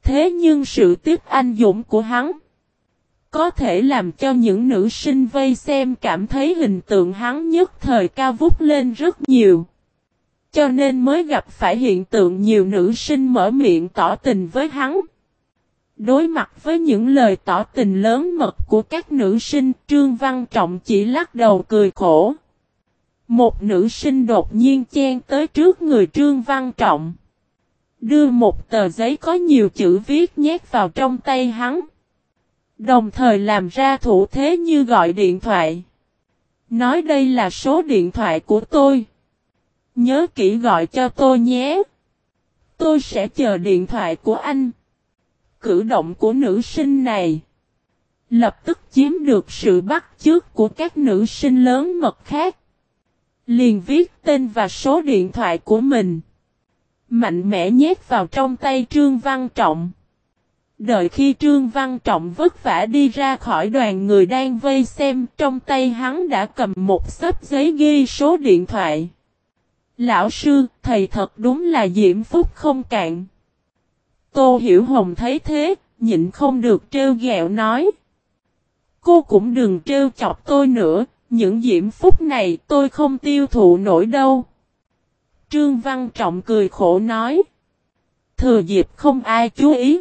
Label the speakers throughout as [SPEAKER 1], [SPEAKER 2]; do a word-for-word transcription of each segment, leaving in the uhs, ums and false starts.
[SPEAKER 1] Thế nhưng sự tiếp anh dũng của hắn có thể làm cho những nữ sinh vây xem cảm thấy hình tượng hắn nhất thời cao vút lên rất nhiều. Cho nên mới gặp phải hiện tượng nhiều nữ sinh mở miệng tỏ tình với hắn. Đối mặt với những lời tỏ tình lớn mật của các nữ sinh, Trương Văn Trọng chỉ lắc đầu cười khổ. Một nữ sinh đột nhiên chen tới trước người Trương Văn Trọng. Đưa một tờ giấy có nhiều chữ viết nhét vào trong tay hắn. Đồng thời làm ra thủ thế như gọi điện thoại. Nói đây là số điện thoại của tôi. Nhớ kỹ gọi cho tôi nhé. Tôi sẽ chờ điện thoại của anh. Cử động của nữ sinh này lập tức chiếm được sự bắt chước của các nữ sinh lớn mật khác. Liền viết tên và số điện thoại của mình. Mạnh mẽ nhét vào trong tay Trương Văn Trọng. Đợi khi Trương Văn Trọng vất vả đi ra khỏi đoàn người đang vây xem, trong tay hắn đã cầm một xấp giấy ghi số điện thoại. Lão sư, thầy thật đúng là diễm phúc không cạn. Tô Hiểu Hồng thấy thế, nhịn không được trêu ghẹo nói. Cô cũng đừng trêu chọc tôi nữa, những diễm phúc này tôi không tiêu thụ nổi đâu. Trương Văn Trọng cười khổ nói. Thừa dịp không ai chú ý.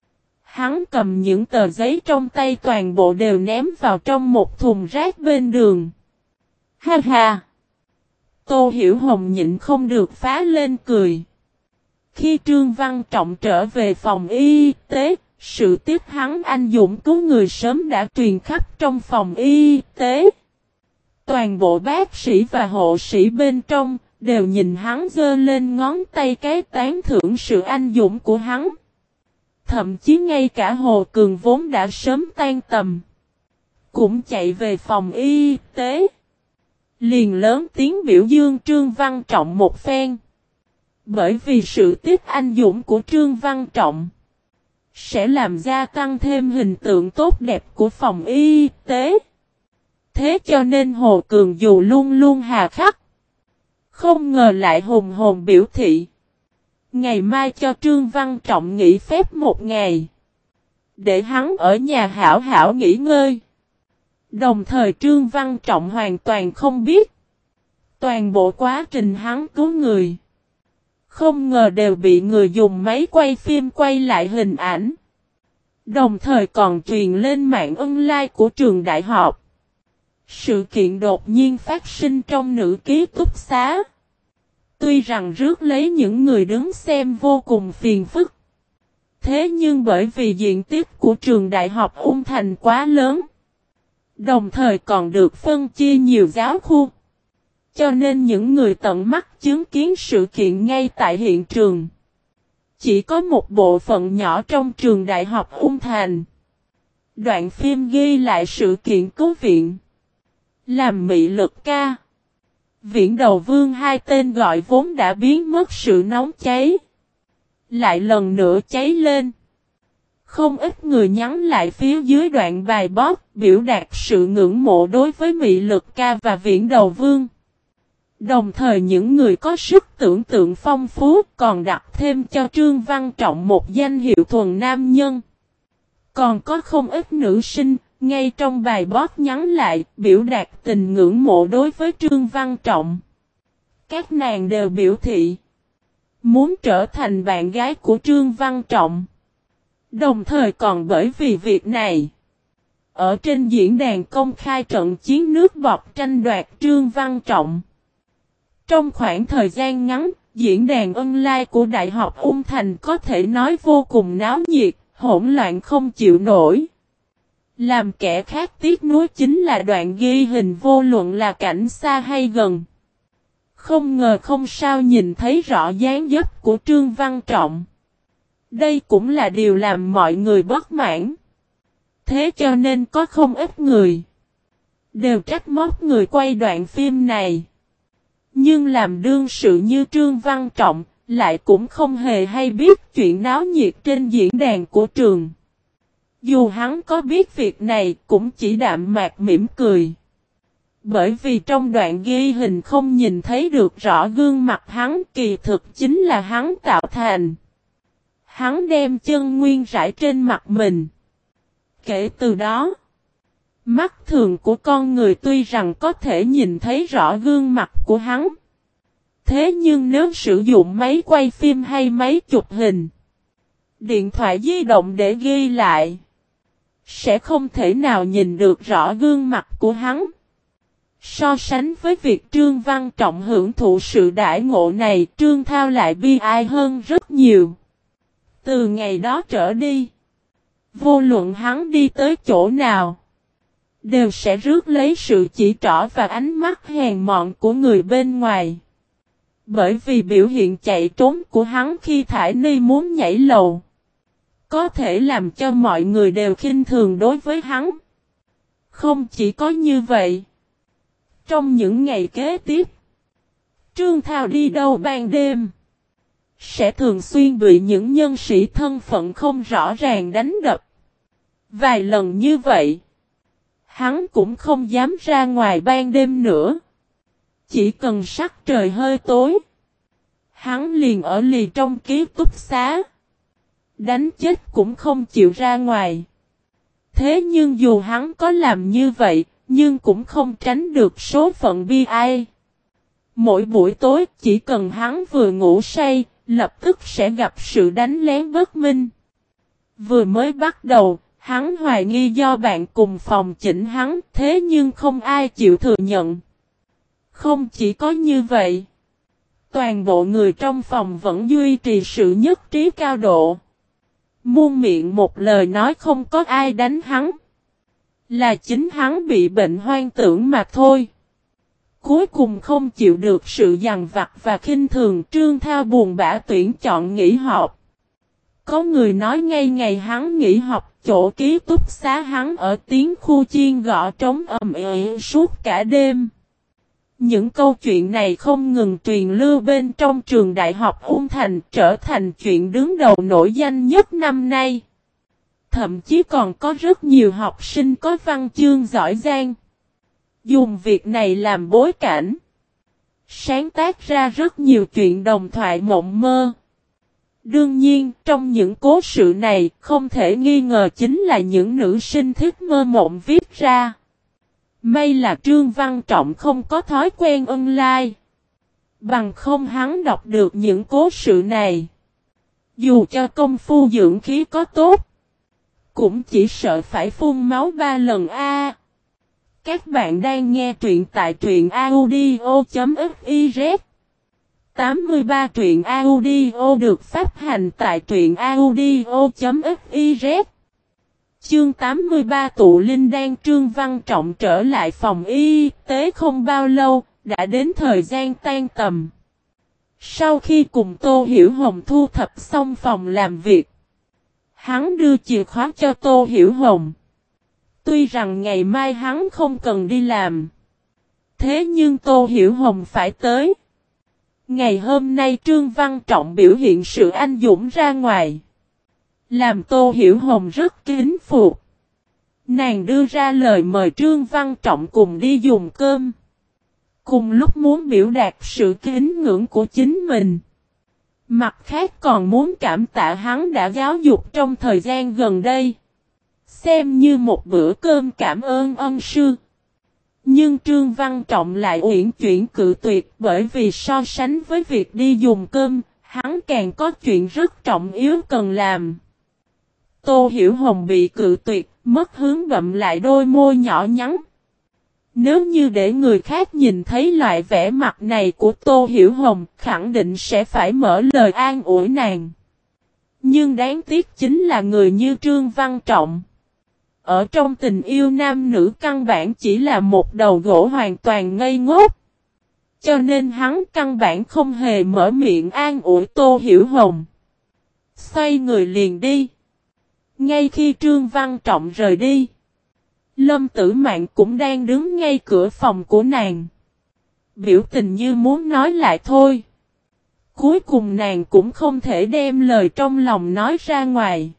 [SPEAKER 1] Hắn cầm những tờ giấy trong tay toàn bộ đều ném vào trong một thùng rác bên đường. Ha ha! Tô Hiểu Hồng nhịn không được phá lên cười. Khi Trương Văn Trọng trở về phòng y tế, sự tiếp hắn anh dũng cứu người sớm đã truyền khắp trong phòng y tế. Toàn bộ bác sĩ và hộ sĩ bên trong đều nhìn hắn giơ lên ngón tay cái tán thưởng sự anh dũng của hắn. Thậm chí ngay cả Hồ Cường vốn đã sớm tan tầm, cũng chạy về phòng y tế. Liền lớn tiếng biểu dương Trương Văn Trọng một phen. Bởi vì sự tiếp anh dũng của Trương Văn Trọng sẽ làm gia tăng thêm hình tượng tốt đẹp của phòng y tế. Thế cho nên Hồ Cường dù luôn luôn hà khắc, không ngờ lại hùng hồn biểu thị. Ngày mai cho Trương Văn Trọng nghỉ phép một ngày. Để hắn ở nhà hảo hảo nghỉ ngơi. Đồng thời Trương Văn Trọng hoàn toàn không biết. Toàn bộ quá trình hắn cứu người. Không ngờ đều bị người dùng máy quay phim quay lại hình ảnh. Đồng thời còn truyền lên mạng online của trường đại học. Sự kiện đột nhiên phát sinh trong nữ ký túc xá. Tuy rằng rước lấy những người đứng xem vô cùng phiền phức. Thế nhưng bởi vì diện tích của trường đại học Ung Thành quá lớn. Đồng thời còn được phân chia nhiều giáo khu. Cho nên những người tận mắt chứng kiến sự kiện ngay tại hiện trường. Chỉ có một bộ phận nhỏ trong trường đại học Ung Thành. Đoạn phim ghi lại sự kiện cứu viện. Làm mị lực ca. Viễn Đầu Vương hai tên gọi vốn đã biến mất sự nóng cháy. Lại lần nữa cháy lên. Không ít người nhắn lại phía dưới đoạn bài bóp biểu đạt sự ngưỡng mộ đối với mị lực ca và Viễn Đầu Vương. Đồng thời những người có sức tưởng tượng phong phú còn đặt thêm cho Trương Văn Trọng một danh hiệu thuần nam nhân. Còn có không ít nữ sinh, ngay trong bài bóp nhắn lại, biểu đạt tình ngưỡng mộ đối với Trương Văn Trọng. Các nàng đều biểu thị muốn trở thành bạn gái của Trương Văn Trọng. Đồng thời còn bởi vì việc này, ở trên diễn đàn công khai trận chiến nước bọt tranh đoạt Trương Văn Trọng. Trong khoảng thời gian ngắn, diễn đàn online của Đại học Ung Thành có thể nói vô cùng náo nhiệt, hỗn loạn không chịu nổi. Làm kẻ khác tiếc nuối chính là đoạn ghi hình vô luận là cảnh xa hay gần. Không ngờ không sao nhìn thấy rõ dáng dấp của Trương Văn Trọng. Đây cũng là điều làm mọi người bất mãn. Thế cho nên có không ít người đều trách móc người quay đoạn phim này. Nhưng làm đương sự như Trương Văn Trọng lại cũng không hề hay biết chuyện náo nhiệt trên diễn đàn của trường. Dù hắn có biết việc này cũng chỉ đạm mạc mỉm cười. Bởi vì trong đoạn ghi hình không nhìn thấy được rõ gương mặt hắn, kỳ thực chính là hắn tạo thành. Hắn đem chân nguyên rải trên mặt mình. Kể từ đó, mắt thường của con người tuy rằng có thể nhìn thấy rõ gương mặt của hắn. Thế nhưng nếu sử dụng máy quay phim hay máy chụp hình, điện thoại di động để ghi lại, sẽ không thể nào nhìn được rõ gương mặt của hắn. So sánh với việc Trương Văn Trọng hưởng thụ sự đãi ngộ này, Trương Thao lại bi ai hơn rất nhiều. Từ ngày đó trở đi, vô luận hắn đi tới chỗ nào, đều sẽ rước lấy sự chỉ trỏ và ánh mắt hèn mọn của người bên ngoài. Bởi vì biểu hiện chạy trốn của hắn khi Thải Ni muốn nhảy lầu, có thể làm cho mọi người đều khinh thường đối với hắn. Không chỉ có như vậy, trong những ngày kế tiếp, Trương Thao đi đâu ban đêm, sẽ thường xuyên bị những nhân sĩ thân phận không rõ ràng đánh đập. Vài lần như vậy, hắn cũng không dám ra ngoài ban đêm nữa. Chỉ cần sắc trời hơi tối, hắn liền ở lì trong ký túc xá. Đánh chết cũng không chịu ra ngoài. Thế nhưng dù hắn có làm như vậy, nhưng cũng không tránh được số phận bi ai. Mỗi buổi tối chỉ cần hắn vừa ngủ say, lập tức sẽ gặp sự đánh lén bất minh. Vừa mới bắt đầu, hắn hoài nghi do bạn cùng phòng chỉnh hắn, thế nhưng không ai chịu thừa nhận. Không chỉ có như vậy, toàn bộ người trong phòng vẫn duy trì sự nhất trí cao độ. Muôn miệng một lời nói không có ai đánh hắn. Là chính hắn bị bệnh hoang tưởng mà thôi. Cuối cùng không chịu được sự dằn vặt và khinh thường, Trương Thao buồn bã tuyển chọn nghỉ học. Có người nói ngay ngày hắn nghỉ học, chỗ ký túc xá hắn ở tiếng khu chiên gõ trống ầm ĩ suốt cả đêm. Những câu chuyện này không ngừng truyền lưu bên trong trường đại học Ung Thành, trở thành chuyện đứng đầu nổi danh nhất năm nay. Thậm chí còn có rất nhiều học sinh có văn chương giỏi giang dùng việc này làm bối cảnh, sáng tác ra rất nhiều chuyện đồng thoại mộng mơ. Đương nhiên, trong những cố sự này, không thể nghi ngờ chính là những nữ sinh thích mơ mộng viết ra. May là Trương Văn Trọng không có thói quen online. Bằng không hắn đọc được những cố sự này, dù cho công phu dưỡng khí có tốt, cũng chỉ sợ phải phun máu ba lần a. Các bạn đang nghe truyện tại truyện audio.fiz. tám mươi ba truyện audio được phát hành tại truyện audio.fiz. Chương tám mươi ba tụ linh đan. Trương Văn Trọng trở lại phòng y tế không bao lâu, đã đến thời gian tan tầm. Sau khi cùng Tô Hiểu Hồng thu thập xong phòng làm việc, hắn đưa chìa khóa cho Tô Hiểu Hồng. Tuy rằng ngày mai hắn không cần đi làm, thế nhưng Tô Hiểu Hồng phải tới. Ngày hôm nay Trương Văn Trọng biểu hiện sự anh dũng ra ngoài, làm Tô Hiểu Hồng rất kính phục. Nàng đưa ra lời mời Trương Văn Trọng cùng đi dùng cơm, cùng lúc muốn biểu đạt sự kính ngưỡng của chính mình. Mặt khác còn muốn cảm tạ hắn đã giáo dục trong thời gian gần đây, xem như một bữa cơm cảm ơn ân sư. Nhưng Trương Văn Trọng lại uyển chuyển cự tuyệt, bởi vì so sánh với việc đi dùng cơm, hắn càng có chuyện rất trọng yếu cần làm. Tô Hiểu Hồng bị cự tuyệt, mất hướng bậm lại đôi môi nhỏ nhắn. Nếu như để người khác nhìn thấy loại vẻ mặt này của Tô Hiểu Hồng, khẳng định sẽ phải mở lời an ủi nàng. Nhưng đáng tiếc chính là người như Trương Văn Trọng, ở trong tình yêu nam nữ căn bản chỉ là một đầu gỗ hoàn toàn ngây ngốc. Cho nên hắn căn bản không hề mở miệng an ủi Tô Hiểu Hồng. Xoay người liền đi. Ngay khi Trương Văn Trọng rời đi, Lâm Tử Mạn cũng đang đứng ngay cửa phòng của nàng, biểu tình như muốn nói lại thôi. Cuối cùng nàng cũng không thể đem lời trong lòng nói ra ngoài.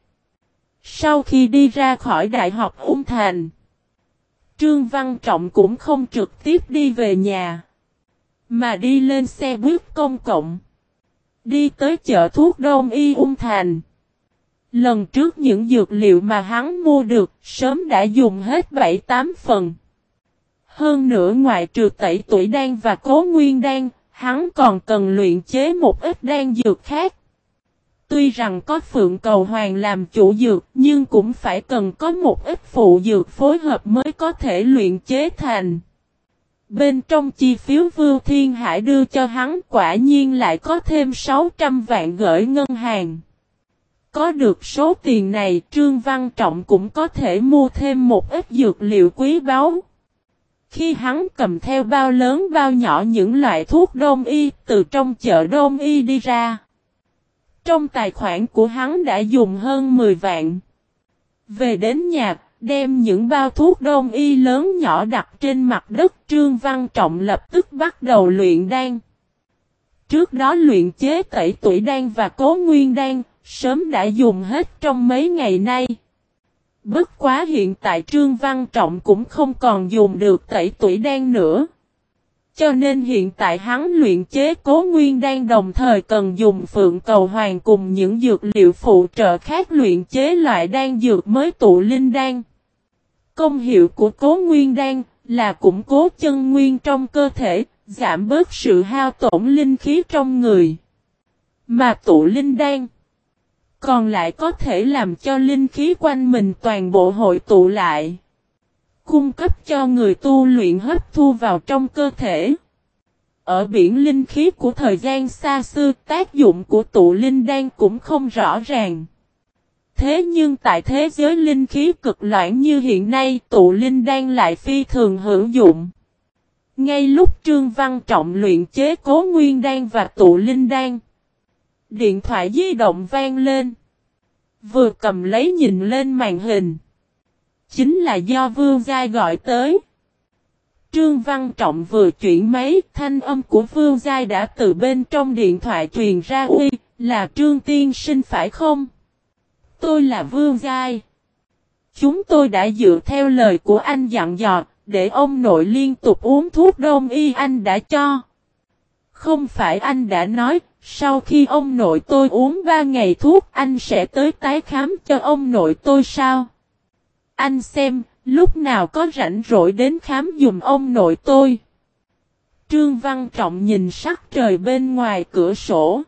[SPEAKER 1] Sau khi đi ra khỏi Đại học Ung Thành, Trương Văn Trọng cũng không trực tiếp đi về nhà, mà đi lên xe buýt công cộng, đi tới chợ thuốc Đông Y Ung Thành. Lần trước những dược liệu mà hắn mua được sớm đã dùng hết bảy tám phần. Hơn nữa ngoại trừ tẩy tuổi đan và cố nguyên đan, hắn còn cần luyện chế một ít đan dược khác. Tuy rằng có Phượng Cầu Hoàng làm chủ dược nhưng cũng phải cần có một ít phụ dược phối hợp mới có thể luyện chế thành. Bên trong chi phiếu Vưu Thiên Hải đưa cho hắn quả nhiên lại có thêm sáu trăm vạn gửi ngân hàng. Có được số tiền này Trương Văn Trọng cũng có thể mua thêm một ít dược liệu quý báu. Khi hắn cầm theo bao lớn bao nhỏ những loại thuốc đông y từ trong chợ đông y đi ra. Trong tài khoản của hắn đã dùng hơn mười vạn. Về đến nhà, đem những bao thuốc đông y lớn nhỏ đặt trên mặt đất Trương Văn Trọng lập tức bắt đầu luyện đan. Trước đó luyện chế tẩy tuổi đan và cố nguyên đan, sớm đã dùng hết trong mấy ngày nay. Bất quá hiện tại Trương Văn Trọng cũng không còn dùng được tẩy tuổi đan nữa. Cho nên hiện tại hắn luyện chế cố nguyên đan đồng thời cần dùng Phượng Cầu Hoàng cùng những dược liệu phụ trợ khác luyện chế loại đan dược mới tụ linh đan. Công hiệu của cố nguyên đan là củng cố chân nguyên trong cơ thể, giảm bớt sự hao tổn linh khí trong người. Mà tụ linh đan còn lại có thể làm cho linh khí quanh mình toàn bộ hội tụ lại. Cung cấp cho người tu luyện hấp thu vào trong cơ thể. Ở biển linh khí của thời gian xa xưa tác dụng của tụ linh đan cũng không rõ ràng. Thế nhưng tại thế giới linh khí cực loãng như hiện nay tụ linh đan lại phi thường hữu dụng. Ngay lúc Trương Văn Trọng luyện chế cố nguyên đan và tụ linh đan. Điện thoại di động vang lên. Vừa cầm lấy nhìn lên màn hình. Chính là do Vương Giai gọi tới. Trương Văn Trọng vừa chuyển máy, thanh âm của Vương Giai đã từ bên trong điện thoại truyền ra. Uy, là Trương Tiên Sinh phải không? Tôi là Vương Giai. Chúng tôi đã dựa theo lời của anh dặn dò, để ông nội liên tục uống thuốc đông y anh đã cho. Không phải anh đã nói, sau khi ông nội tôi uống ba ngày thuốc anh sẽ tới tái khám cho ông nội tôi sao? Anh xem, lúc nào có rảnh rỗi đến khám dùm ông nội tôi. Trương Văn Trọng nhìn sắc trời bên ngoài cửa sổ.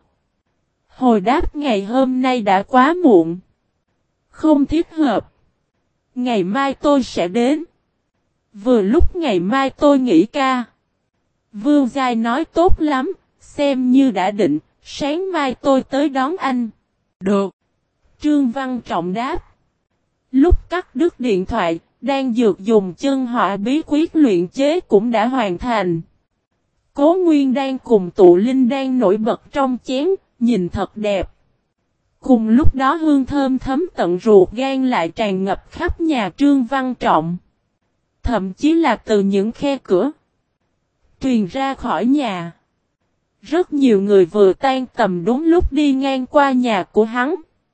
[SPEAKER 1] Hồi đáp ngày hôm nay đã quá muộn. Không thích hợp. Ngày mai tôi sẽ đến. Vừa lúc ngày mai tôi nghỉ ca. Vương Giai nói tốt lắm, xem như đã định, sáng mai tôi tới đón anh. Được. Trương Văn Trọng đáp. Lúc cắt đứt điện thoại, đang dược dùng chân hỏa bí quyết luyện chế cũng đã hoàn thành. Cố nguyên đan cùng tụ linh đan nổi bật trong chén, nhìn thật đẹp. Cùng lúc đó hương thơm thấm tận ruột gan lại tràn ngập khắp nhà Trương Văn Trọng. Thậm chí là từ những khe cửa truyền ra khỏi nhà. Rất nhiều người vừa tan tầm đúng lúc đi ngang qua nhà của hắn.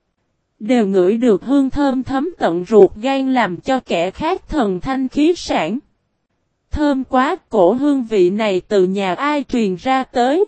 [SPEAKER 1] Đều ngửi được hương thơm thấm tận ruột gan làm cho kẻ khác thần thanh khí sản. Thơm quá, cổ hương vị này từ nhà ai truyền ra tới.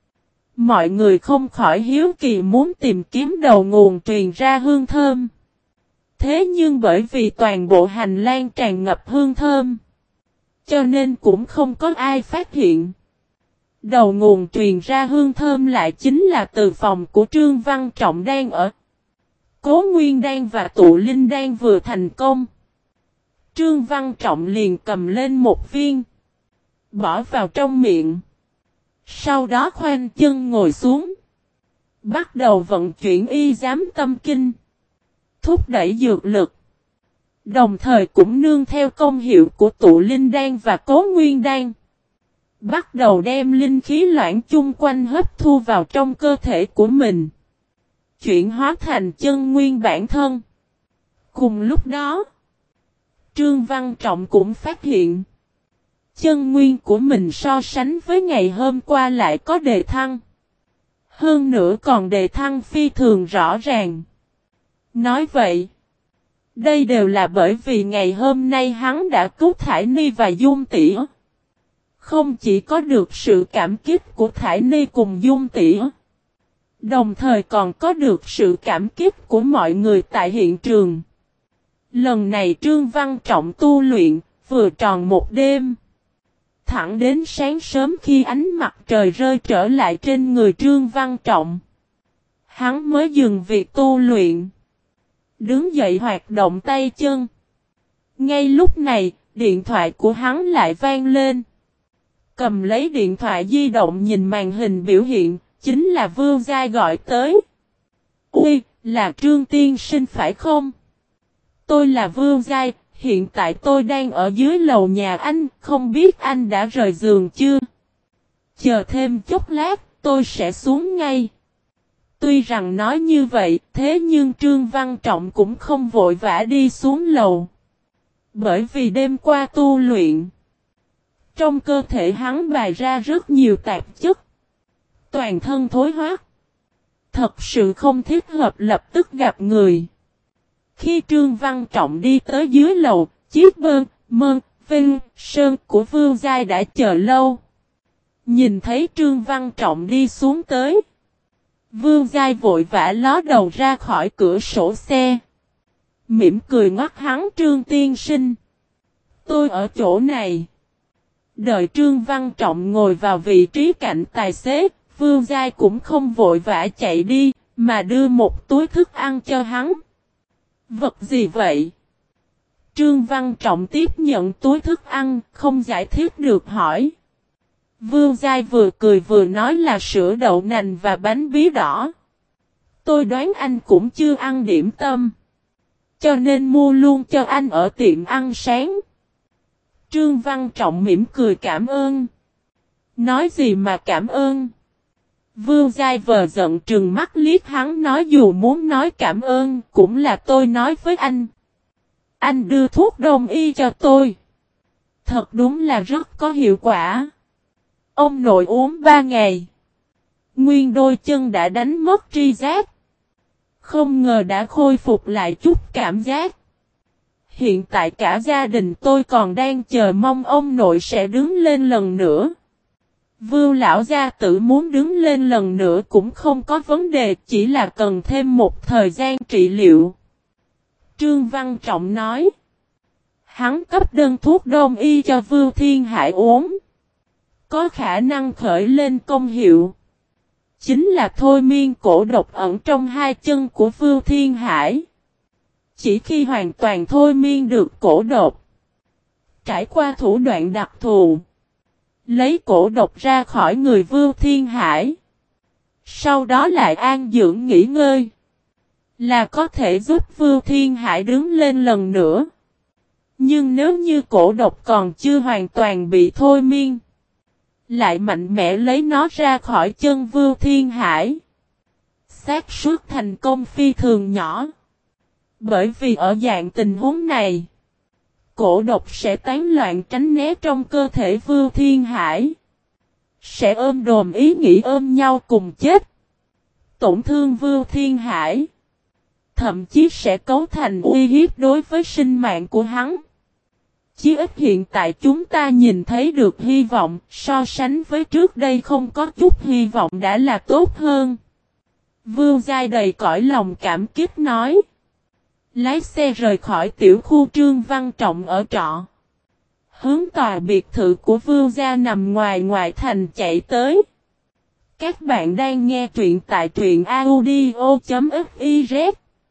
[SPEAKER 1] Mọi người không khỏi hiếu kỳ muốn tìm kiếm đầu nguồn truyền ra hương thơm. Thế nhưng bởi vì toàn bộ hành lang tràn ngập hương thơm, cho nên cũng không có ai phát hiện. Đầu nguồn truyền ra hương thơm lại chính là từ phòng của Trương Văn Trọng đang ở. Cố nguyên đan và tụ linh đan vừa thành công. Trương Văn Trọng liền cầm lên một viên, bỏ vào trong miệng. Sau đó khoanh chân ngồi xuống, bắt đầu vận chuyển y giám tâm kinh, thúc đẩy dược lực. Đồng thời cũng nương theo công hiệu của tụ linh đan và cố nguyên đan, bắt đầu đem linh khí loãng chung quanh hấp thu vào trong cơ thể của mình, chuyển hóa thành chân nguyên bản thân. Cùng lúc đó, Trương Văn Trọng cũng phát hiện, chân nguyên của mình so sánh với ngày hôm qua lại có đề thăng. Hơn nữa còn đề thăng phi thường rõ ràng. Nói vậy, đây đều là bởi vì ngày hôm nay hắn đã cứu Thải Ni và Dung Tỉ. Không chỉ có được sự cảm kích của Thải Ni cùng Dung Tỉ, Đồng thời còn có được sự cảm kích của mọi người tại hiện trường. Lần này Trương Văn Trọng tu luyện, vừa tròn một đêm. Thẳng đến sáng sớm khi ánh mặt trời rơi trở lại trên người Trương Văn Trọng, hắn mới dừng việc tu luyện. Đứng dậy hoạt động tay chân. Ngay lúc này, điện thoại của hắn lại vang lên. Cầm lấy điện thoại di động nhìn màn hình biểu hiện, chính là Vưu Giai gọi tới. Ui, là Trương tiên sinh phải không? Tôi là Vưu Giai, hiện tại tôi đang ở dưới lầu nhà anh, không biết anh đã rời giường chưa? Chờ thêm chút lát, tôi sẽ xuống ngay. Tuy rằng nói như vậy, thế nhưng Trương Văn Trọng cũng không vội vã đi xuống lầu. Bởi vì đêm qua tu luyện, trong cơ thể hắn bày ra rất nhiều tạp chất. Toàn thân thối hoác. Thật sự không thích hợp lập tức gặp người. Khi Trương Văn Trọng đi tới dưới lầu, chiếc bơn, mơn, vinh, sơn của Vưu Giai đã chờ lâu. Nhìn thấy Trương Văn Trọng đi xuống tới, Vưu Giai vội vã ló đầu ra khỏi cửa sổ xe. Mỉm cười ngắt hắn: Trương tiên sinh, tôi ở chỗ này. Đợi Trương Văn Trọng ngồi vào vị trí cạnh tài xế, Vưu Giai cũng không vội vã chạy đi, mà đưa một túi thức ăn cho hắn. Vật gì vậy? Trương Văn Trọng tiếp nhận túi thức ăn, không giải thích được hỏi. Vưu Giai vừa cười vừa nói là sữa đậu nành và bánh bí đỏ. Tôi đoán anh cũng chưa ăn điểm tâm, cho nên mua luôn cho anh ở tiệm ăn sáng. Trương Văn Trọng mỉm cười cảm ơn. Nói gì mà cảm ơn? Vưu Giai vờ giận trừng mắt liếc hắn nói dù muốn nói cảm ơn cũng là tôi nói với anh. Anh đưa thuốc đông y cho tôi. Thật đúng là rất có hiệu quả. Ông nội uống ba ngày, nguyên đôi chân đã đánh mất tri giác. Không ngờ đã khôi phục lại chút cảm giác. Hiện tại cả gia đình tôi còn đang chờ mong ông nội sẽ đứng lên lần nữa. Vưu lão gia tử muốn đứng lên lần nữa cũng không có vấn đề, chỉ là cần thêm một thời gian trị liệu. Trương Văn Trọng nói. Hắn cấp đơn thuốc đông y cho Vưu Thiên Hải uống. Có khả năng khởi lên công hiệu. Chính là thôi miên cổ độc ẩn trong hai chân của Vưu Thiên Hải. Chỉ khi hoàn toàn thôi miên được cổ độc, trải qua thủ đoạn đặc thù, lấy cổ độc ra khỏi người Vưu Thiên Hải, sau đó lại an dưỡng nghỉ ngơi, là có thể giúp Vưu Thiên Hải đứng lên lần nữa. Nhưng nếu như cổ độc còn chưa hoàn toàn bị thôi miên, lại mạnh mẽ lấy nó ra khỏi chân Vưu Thiên Hải, xác suất thành công phi thường nhỏ. Bởi vì ở dạng tình huống này, cổ độc sẽ tán loạn tránh né trong cơ thể Vưu Thiên Hải, sẽ ôm đồm ý nghĩ ôm nhau cùng chết, tổn thương Vưu Thiên Hải, thậm chí sẽ cấu thành uy hiếp đối với sinh mạng của hắn. Chí ít hiện tại chúng ta nhìn thấy được hy vọng, so sánh với trước đây không có chút hy vọng đã là tốt hơn. Vưu Giai đầy cõi lòng cảm kích nói. Lái xe rời khỏi tiểu khu Trương Văn Trọng ở trọ, hướng tòa biệt thự của Vưu Gia nằm ngoài ngoại thành chạy tới. Các bạn đang nghe truyện tại truyện audio chấm fiz.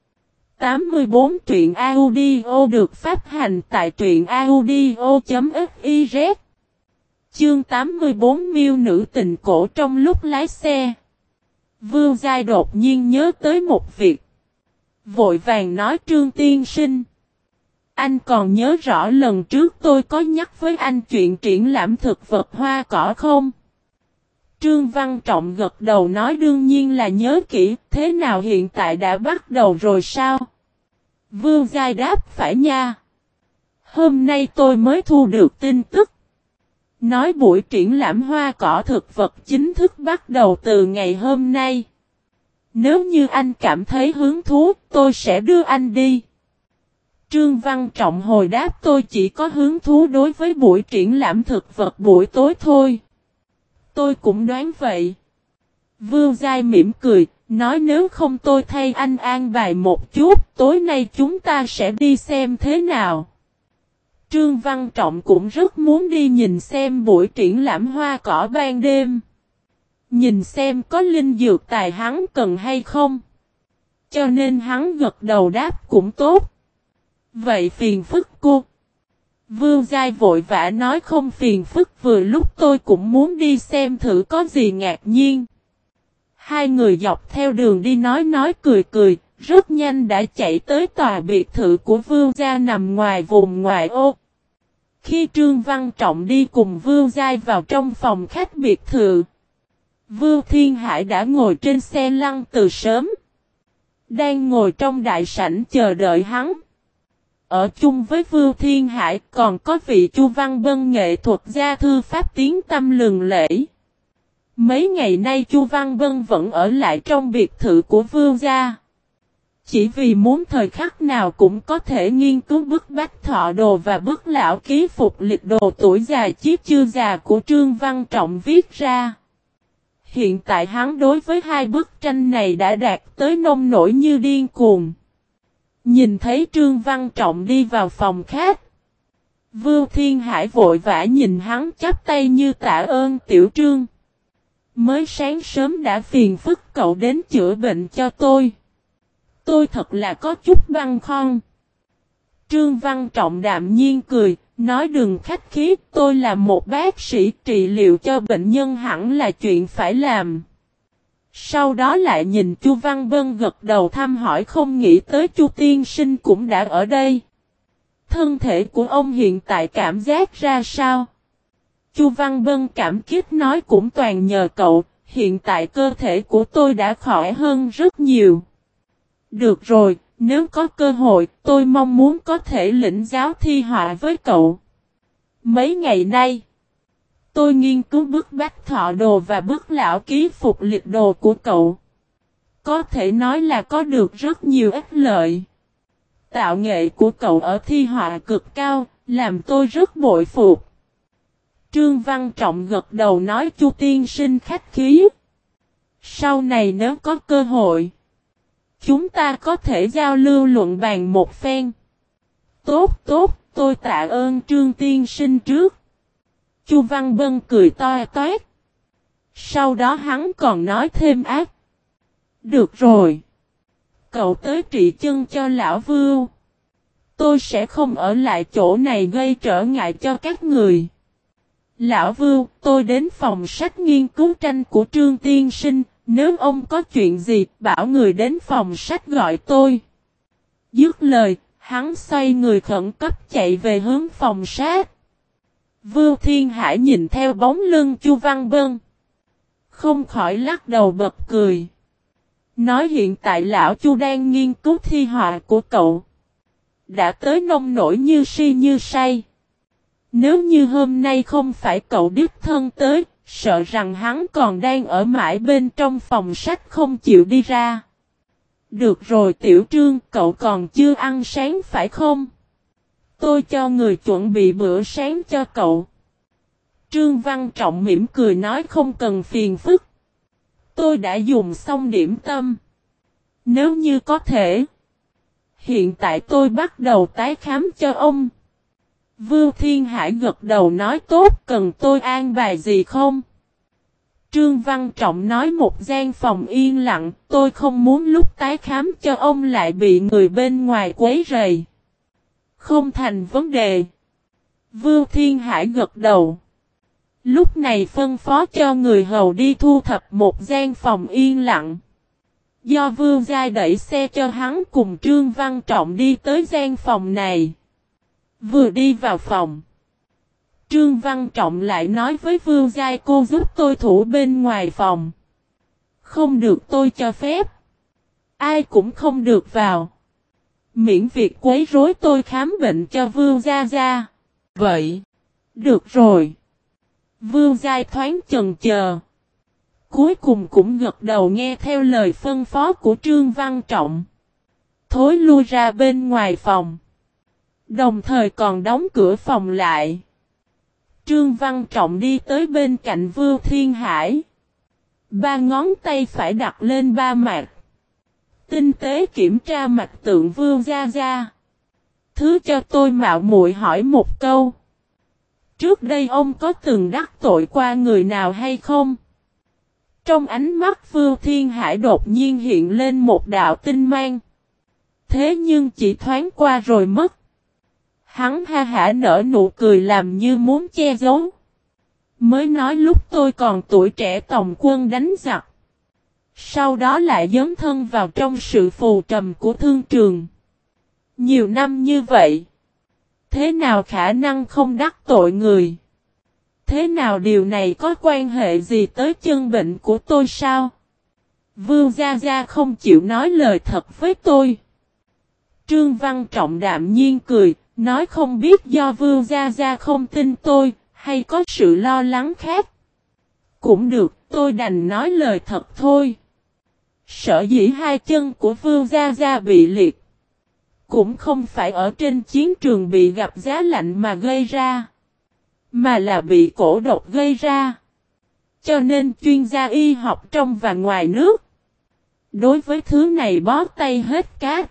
[SPEAKER 1] tám mươi bốn truyện audio được phát hành tại truyện audio chấm fiz. Chương tám mươi bốn miêu nữ tình cổ. Trong lúc lái xe, Vưu Giai đột nhiên nhớ tới một việc. Vội vàng nói Trương tiên sinh, anh còn nhớ rõ lần trước tôi có nhắc với anh chuyện triển lãm thực vật hoa cỏ không? Trương Văn Trọng gật đầu nói đương nhiên là nhớ kỹ, thế nào hiện tại đã bắt đầu rồi sao? Vưu Giai đáp phải nha. Hôm nay tôi mới thu được tin tức. Nói buổi triển lãm hoa cỏ thực vật chính thức bắt đầu từ ngày hôm nay. Nếu như anh cảm thấy hứng thú, tôi sẽ đưa anh đi. Trương Văn Trọng hồi đáp tôi chỉ có hứng thú đối với buổi triển lãm thực vật buổi tối thôi. Tôi cũng đoán vậy. Vưu Giai mỉm cười, nói nếu không tôi thay anh an bài một chút, tối nay chúng ta sẽ đi xem thế nào. Trương Văn Trọng cũng rất muốn đi nhìn xem buổi triển lãm hoa cỏ ban đêm. Nhìn xem có linh dược tài hắn cần hay không. Cho nên hắn gật đầu đáp cũng tốt. Vậy phiền phức cô. Vương Giai vội vã nói không phiền phức, vừa lúc tôi cũng muốn đi xem thử có gì ngạc nhiên. Hai người dọc theo đường đi nói nói cười cười, rất nhanh đã chạy tới tòa biệt thự của Vương Gia nằm ngoài vùng ngoại ô. Khi Trương Văn Trọng đi cùng Vương Giai vào trong phòng khách biệt thự, Vương Thiên Hải đã ngồi trên xe lăn từ sớm. Đang ngồi trong đại sảnh chờ đợi hắn. Ở chung với Vương Thiên Hải còn có vị Chu Văn Bân nghệ thuật gia thư pháp tiếng tăm lừng lẫy. Mấy ngày nay Chu Văn Bân vẫn ở lại trong biệt thự của Vương gia. Chỉ vì muốn thời khắc nào cũng có thể nghiên cứu bức bách thọ đồ và bức lão ký phục lịch đồ tuổi già chiếc chưa già của Trương Văn Trọng viết ra. Hiện tại hắn đối với hai bức tranh này đã đạt tới nông nổi như điên cuồng. Nhìn thấy Trương Văn Trọng đi vào phòng khách. Vương Thiên Hải vội vã nhìn hắn chắp tay như tạ ơn tiểu Trương. Mới sáng sớm đã phiền phức cậu đến chữa bệnh cho tôi. Tôi thật là có chút băn khoăn. Trương Văn Trọng đạm nhiên cười, nói đừng khách khí, tôi là một bác sĩ, trị liệu cho bệnh nhân hẳn là chuyện phải làm. Sau đó lại nhìn Chu Văn Bân gật đầu thăm hỏi, không nghĩ tới Chu tiên sinh cũng đã ở đây. Thân thể của ông hiện tại cảm giác ra sao? Chu Văn Bân cảm kích nói cũng toàn nhờ cậu, hiện tại cơ thể của tôi đã khỏe hơn rất nhiều. Được rồi, nếu có cơ hội, tôi mong muốn có thể lĩnh giáo thi họa với cậu. Mấy ngày nay, tôi nghiên cứu bức bách thọ đồ và bức lão ký phục lịch đồ của cậu. Có thể nói là có được rất nhiều ích lợi. Tạo nghệ của cậu ở thi họa cực cao, làm tôi rất bội phục. Trương Văn Trọng gật đầu nói Chu tiên sinh khách khí. Sau này nếu có cơ hội, chúng ta có thể giao lưu luận bàn một phen. Tốt tốt, tôi tạ ơn Trương tiên sinh trước. Chu Văn Bân cười to toét. Sau đó hắn còn nói thêm ác. Được rồi. Cậu tới trị chân cho lão Vưu. Tôi sẽ không ở lại chỗ này gây trở ngại cho các người. Lão Vưu, tôi đến phòng sách nghiên cứu tranh của Trương tiên sinh. Nếu ông có chuyện gì, bảo người đến phòng sách gọi tôi. Dứt lời, hắn xoay người khẩn cấp chạy về hướng phòng sách. Vương Thiên Hải nhìn theo bóng lưng Chu Văn Bân, không khỏi lắc đầu bật cười. Nói hiện tại lão Chu đang nghiên cứu thi họa của cậu. Đã tới nông nổi như si như say. Nếu như hôm nay không phải cậu đích thân tới, sợ rằng hắn còn đang ở mãi bên trong phòng sách không chịu đi ra. Được rồi tiểu Trương, cậu còn chưa ăn sáng phải không? Tôi cho người chuẩn bị bữa sáng cho cậu. Trương Văn Trọng mỉm cười nói không cần phiền phức. Tôi đã dùng xong điểm tâm. Nếu như có thể, hiện tại tôi bắt đầu tái khám cho ông. Vương Thiên Hải gật đầu nói tốt, cần tôi an bài gì không? Trương Văn Trọng nói một gian phòng yên lặng, tôi không muốn lúc tái khám cho ông lại bị người bên ngoài quấy rầy. Không thành vấn đề. Vương Thiên Hải gật đầu. Lúc này phân phó cho người hầu đi thu thập một gian phòng yên lặng. Do Vương Giai đẩy xe cho hắn cùng Trương Văn Trọng đi tới gian phòng này. Vừa đi vào phòng, Trương Văn Trọng lại nói với Vương Giai cô giúp tôi thủ bên ngoài phòng. Không được tôi cho phép. Ai cũng không được vào. Miễn việc quấy rối tôi khám bệnh cho Vương Gia Gia. Vậy, được rồi. Vương Giai thoáng chần chờ. Cuối cùng cũng gật đầu nghe theo lời phân phó của Trương Văn Trọng. Thối lui ra bên ngoài phòng. Đồng thời còn đóng cửa phòng lại. Trương Văn Trọng đi tới bên cạnh Vương Thiên Hải. Ba ngón tay phải đặt lên ba mặt. Tinh tế kiểm tra mặt tượng Vương Gia Gia. Thứ cho tôi mạo muội hỏi một câu. Trước đây ông có từng đắc tội qua người nào hay không? Trong ánh mắt Vưu Thiên Hải đột nhiên hiện lên một đạo tinh mang. Thế nhưng chỉ thoáng qua rồi mất. Hắn ha hả nở nụ cười làm như muốn che giấu. Mới nói lúc tôi còn tuổi trẻ tòng quân đánh giặc. Sau đó lại dấn thân vào trong sự phù trầm của thương trường. Nhiều năm như vậy. Thế nào khả năng không đắc tội người? Thế nào điều này có quan hệ gì tới chân bệnh của tôi sao? Vương Gia Gia không chịu nói lời thật với tôi. Trương Văn Trọng đạm nhiên cười, nói không biết do Vương Gia Gia không tin tôi, hay có sự lo lắng khác. Cũng được, tôi đành nói lời thật thôi. Sở dĩ hai chân của Vương Gia Gia bị liệt. Cũng không phải ở trên chiến trường bị gặp giá lạnh mà gây ra. Mà là bị cổ độc gây ra. Cho nên chuyên gia y học trong và ngoài nước. Đối với thứ này bó tay hết cát.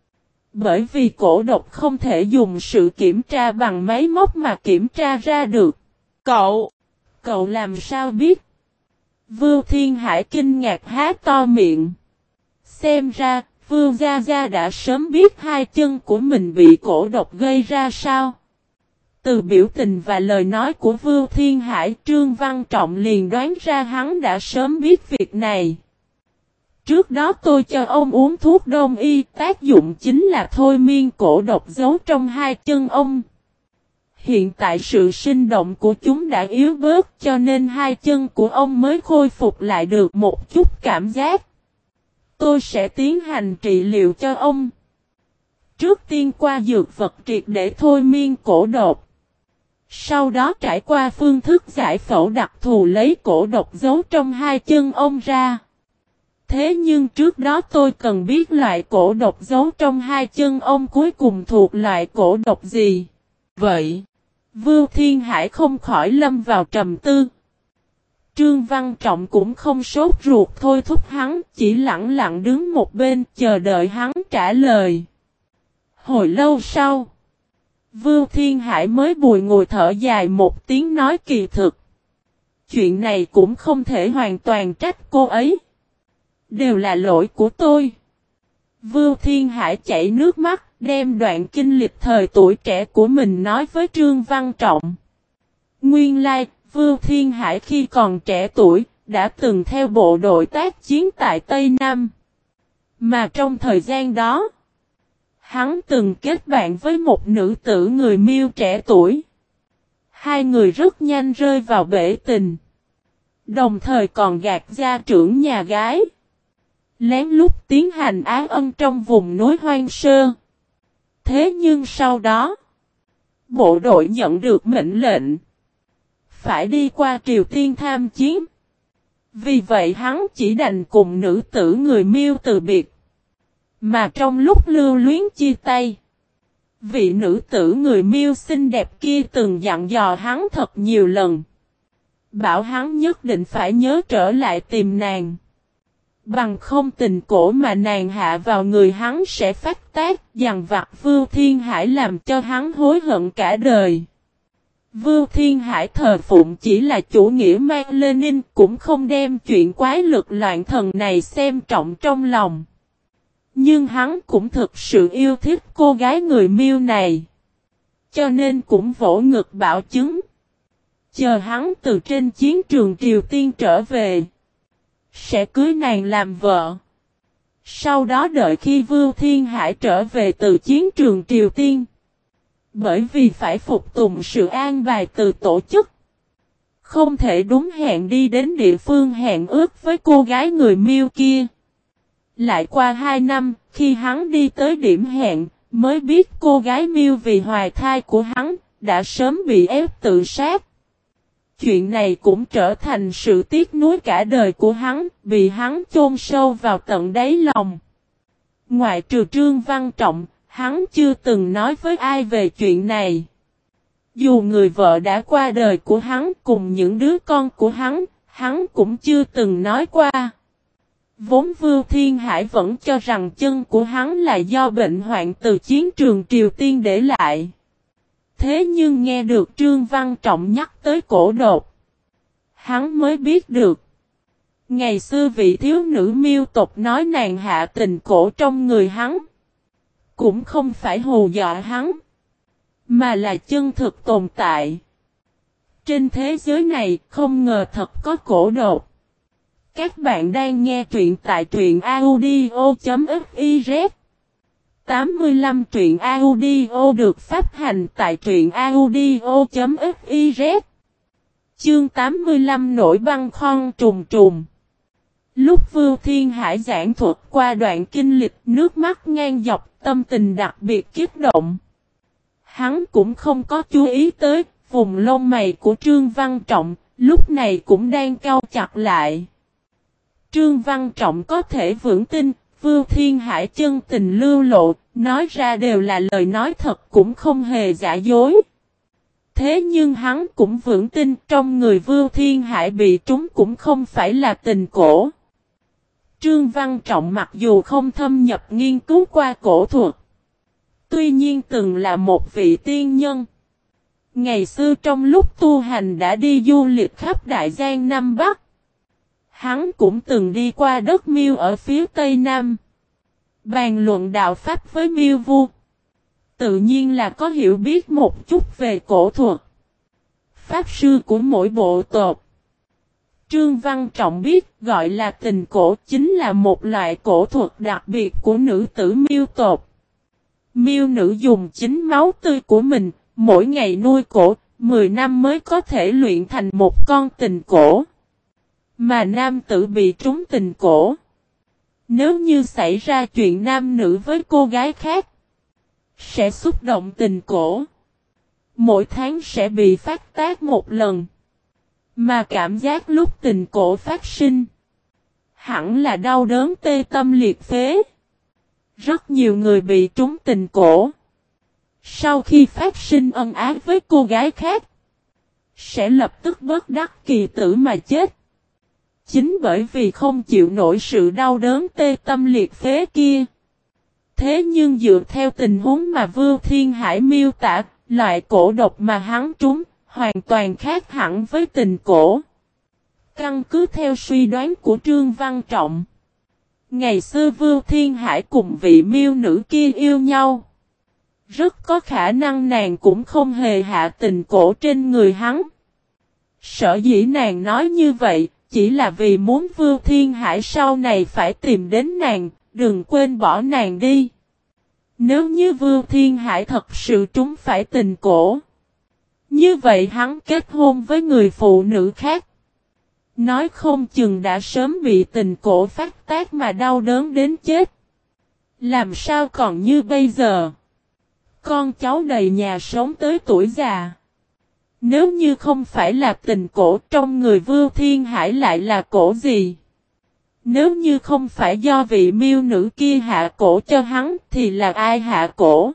[SPEAKER 1] Bởi vì cổ độc không thể dùng sự kiểm tra bằng máy móc mà kiểm tra ra được. Cậu! Cậu làm sao biết? Vưu Thiên Hải kinh ngạc há to miệng. Xem ra, Vương Gia Gia đã sớm biết hai chân của mình bị cổ độc gây ra sao? Từ biểu tình và lời nói của Vưu Thiên Hải, Trương Văn Trọng liền đoán ra hắn đã sớm biết việc này. Trước đó tôi cho ông uống thuốc đông y, tác dụng chính là thôi miên cổ độc giấu trong hai chân ông. Hiện tại sự sinh động của chúng đã yếu bớt cho nên hai chân của ông mới khôi phục lại được một chút cảm giác. Tôi sẽ tiến hành trị liệu cho ông. Trước tiên qua dược vật triệt để thôi miên cổ độc. Sau đó trải qua phương thức giải phẫu đặc thù lấy cổ độc giấu trong hai chân ông ra. Thế nhưng trước đó tôi cần biết loại cổ độc giấu trong hai chân ông cuối cùng thuộc loại cổ độc gì. Vậy, Vưu Thiên Hải không khỏi lâm vào trầm tư. Trương Văn Trọng cũng không sốt ruột thôi thúc hắn, chỉ lặng lặng đứng một bên chờ đợi hắn trả lời. Hồi lâu sau, Vưu Thiên Hải mới bùi ngồi thở dài một tiếng nói kỳ thực. Chuyện này cũng không thể hoàn toàn trách cô ấy. Đều là lỗi của tôi. Vưu Thiên Hải chảy nước mắt, đem đoạn kinh lịch thời tuổi trẻ của mình nói với Trương Văn Trọng. Nguyên lai, Vưu Thiên Hải khi còn trẻ tuổi, đã từng theo bộ đội tác chiến tại Tây Nam. Mà trong thời gian đó, hắn từng kết bạn với một nữ tử người Miêu trẻ tuổi. Hai người rất nhanh rơi vào bể tình. Đồng thời còn gạt gia trưởng nhà gái. Lén lút tiến hành ái ân trong vùng núi hoang sơ. Thế nhưng sau đó, bộ đội nhận được mệnh lệnh. Phải đi qua Triều Tiên tham chiến. Vì vậy hắn chỉ đành cùng nữ tử người Miêu từ biệt. Mà trong lúc lưu luyến chia tay, vị nữ tử người Miêu xinh đẹp kia từng dặn dò hắn thật nhiều lần. Bảo hắn nhất định phải nhớ trở lại tìm nàng. Bằng không tình cổ mà nàng hạ vào người hắn sẽ phát tác, dằn vặt Vưu Thiên Hải làm cho hắn hối hận cả đời. Vưu Thiên Hải thờ phụng chỉ là chủ nghĩa Mác Lênin, cũng không đem chuyện quái lực loạn thần này xem trọng trong lòng. Nhưng hắn cũng thực sự yêu thích cô gái người Miêu này. Cho nên cũng vỗ ngực bảo chứng. Chờ hắn từ trên chiến trường Triều Tiên trở về, sẽ cưới nàng làm vợ. Sau đó đợi khi Vưu Thiên Hải trở về từ chiến trường Triều Tiên. Bởi vì phải phục tùng sự an bài từ tổ chức. Không thể đúng hẹn đi đến địa phương hẹn ước với cô gái người Miêu kia. Lại qua hai năm, khi hắn đi tới điểm hẹn, mới biết cô gái Miêu vì hoài thai của hắn, đã sớm bị ép tự sát. Chuyện này cũng trở thành sự tiếc nuối cả đời của hắn, bị hắn chôn sâu vào tận đáy lòng. Ngoại trừ Trương Văn Trọng, hắn chưa từng nói với ai về chuyện này. Dù người vợ đã qua đời của hắn cùng những đứa con của hắn, hắn cũng chưa từng nói qua. Vốn Vưu Thiên Hải vẫn cho rằng chân của hắn là do bệnh hoạn từ chiến trường Triều Tiên để lại. Thế nhưng nghe được Trương Văn Trọng nhắc tới cổ đột, hắn mới biết được. Ngày xưa vị thiếu nữ Miêu tộc nói nàng hạ tình cổ trong người hắn, cũng không phải hù dọa hắn, mà là chân thực tồn tại. Trên thế giới này không ngờ thật có cổ đột. Các bạn đang nghe truyện tại truyện audio.fiz. tám mươi lăm truyện audio được phát hành tại truyện audio.fiz. Chương tám mươi lăm nổi băng khon trùng trùng. Lúc Vưu Thiên Hải giảng thuật qua đoạn kinh lịch, nước mắt ngang dọc, tâm tình đặc biệt kích động. Hắn cũng không có chú ý tới, vùng lông mày của Trương Văn Trọng, lúc này cũng đang cau chặt lại. Trương Văn Trọng có thể vững tin, Vưu Thiên Hải chân tình lưu lộ, nói ra đều là lời nói thật cũng không hề giả dối. Thế nhưng hắn cũng vững tin trong người Vưu Thiên Hải bị trúng cũng không phải là tình cổ. Trương Văn Trọng mặc dù không thâm nhập nghiên cứu qua cổ thuật, tuy nhiên từng là một vị tiên nhân. Ngày xưa trong lúc tu hành đã đi du lịch khắp Đại Giang Nam Bắc. Hắn cũng từng đi qua đất Miêu ở phía Tây Nam, bàn luận đạo pháp với Miêu Vu. Tự nhiên là có hiểu biết một chút về cổ thuật, pháp sư của mỗi bộ tộc. Trương Văn Trọng biết gọi là tình cổ chính là một loại cổ thuật đặc biệt của nữ tử Miêu tộc. Miêu nữ dùng chính máu tươi của mình, mỗi ngày nuôi cổ, mười năm mới có thể luyện thành một con tình cổ. Mà nam tử bị trúng tình cổ, nếu như xảy ra chuyện nam nữ với cô gái khác, sẽ xúc động tình cổ. Mỗi tháng sẽ bị phát tác một lần. Mà cảm giác lúc tình cổ phát sinh, hẳn là đau đớn tê tâm liệt phế. Rất nhiều người bị trúng tình cổ, sau khi phát sinh ân ái với cô gái khác, sẽ lập tức bất đắc kỳ tử mà chết. Chính bởi vì không chịu nổi sự đau đớn tê tâm liệt phế kia. Thế nhưng dựa theo tình huống mà Vưu Thiên Hải miêu tả, loại cổ độc mà hắn trúng, hoàn toàn khác hẳn với tình cổ. Căn cứ theo suy đoán của Trương Văn Trọng, ngày xưa Vưu Thiên Hải cùng vị miêu nữ kia yêu nhau. Rất có khả năng nàng cũng không hề hạ tình cổ trên người hắn. Sở dĩ nàng nói như vậy, chỉ là vì muốn Vưu Thiên Hải sau này phải tìm đến nàng, đừng quên bỏ nàng đi. Nếu như Vưu Thiên Hải thật sự trúng phải tình cổ, như vậy hắn kết hôn với người phụ nữ khác, nói không chừng đã sớm bị tình cổ phát tác mà đau đớn đến chết. Làm sao còn như bây giờ, con cháu đầy nhà sống tới tuổi già. Nếu như không phải là tình cổ, trong người Vưu Thiên Hải lại là cổ gì? Nếu như không phải do vị miêu nữ kia hạ cổ cho hắn, thì là ai hạ cổ?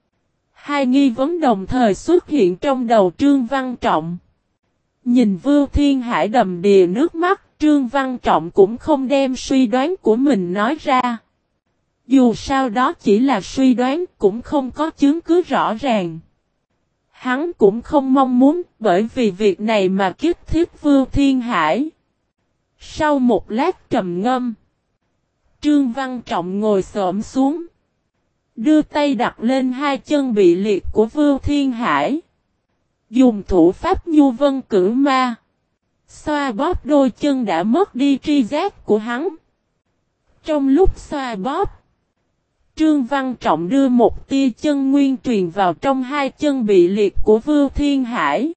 [SPEAKER 1] Hai nghi vấn đồng thời xuất hiện trong đầu Trương Văn Trọng. Nhìn Vưu Thiên Hải đầm đìa nước mắt, Trương Văn Trọng cũng không đem suy đoán của mình nói ra. Dù sao đó chỉ là suy đoán, cũng không có chứng cứ rõ ràng. Hắn cũng không mong muốn bởi vì việc này mà kích thiết Vưu Thiên Hải. Sau một lát trầm ngâm, Trương Văn Trọng ngồi xổm xuống, đưa tay đặt lên hai chân bị liệt của Vưu Thiên Hải, dùng thủ pháp Nhu Vân Cử Ma, xoa bóp đôi chân đã mất đi tri giác của hắn. Trong lúc xoa bóp, Trương Văn Trọng đưa một tia chân nguyên truyền vào trong hai chân bị liệt của Vưu Thiên Hải,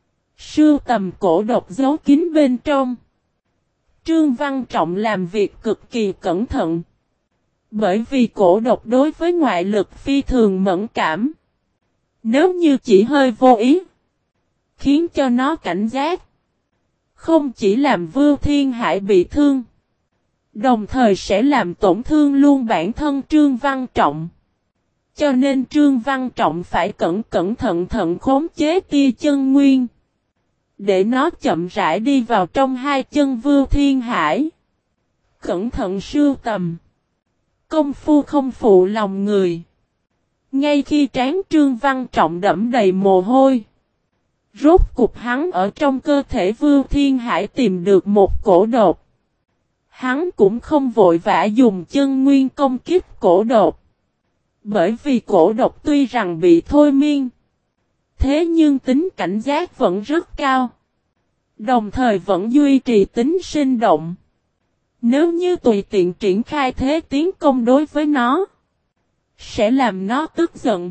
[SPEAKER 1] sưu tầm cổ độc giấu kín bên trong. Trương Văn Trọng làm việc cực kỳ cẩn thận, bởi vì cổ độc đối với ngoại lực phi thường mẫn cảm. Nếu như chỉ hơi vô ý, khiến cho nó cảnh giác, không chỉ làm Vưu Thiên Hải bị thương, đồng thời sẽ làm tổn thương luôn bản thân Trương Văn Trọng. Cho nên Trương Văn Trọng phải cẩn cẩn thận thận khống chế tia chân nguyên. Để nó chậm rãi đi vào trong hai chân Vưu Thiên Hải. Cẩn thận sưu tầm. Công phu không phụ lòng người. Ngay khi trán Trương Văn Trọng đẫm đầy mồ hôi. Rốt cục hắn ở trong cơ thể Vưu Thiên Hải tìm được một cổ độc. Hắn cũng không vội vã dùng chân nguyên công kích cổ độc. Bởi vì cổ độc tuy rằng bị thôi miên. Thế nhưng tính cảnh giác vẫn rất cao. Đồng thời vẫn duy trì tính sinh động. Nếu như tùy tiện triển khai thế tiến công đối với nó. Sẽ làm nó tức giận.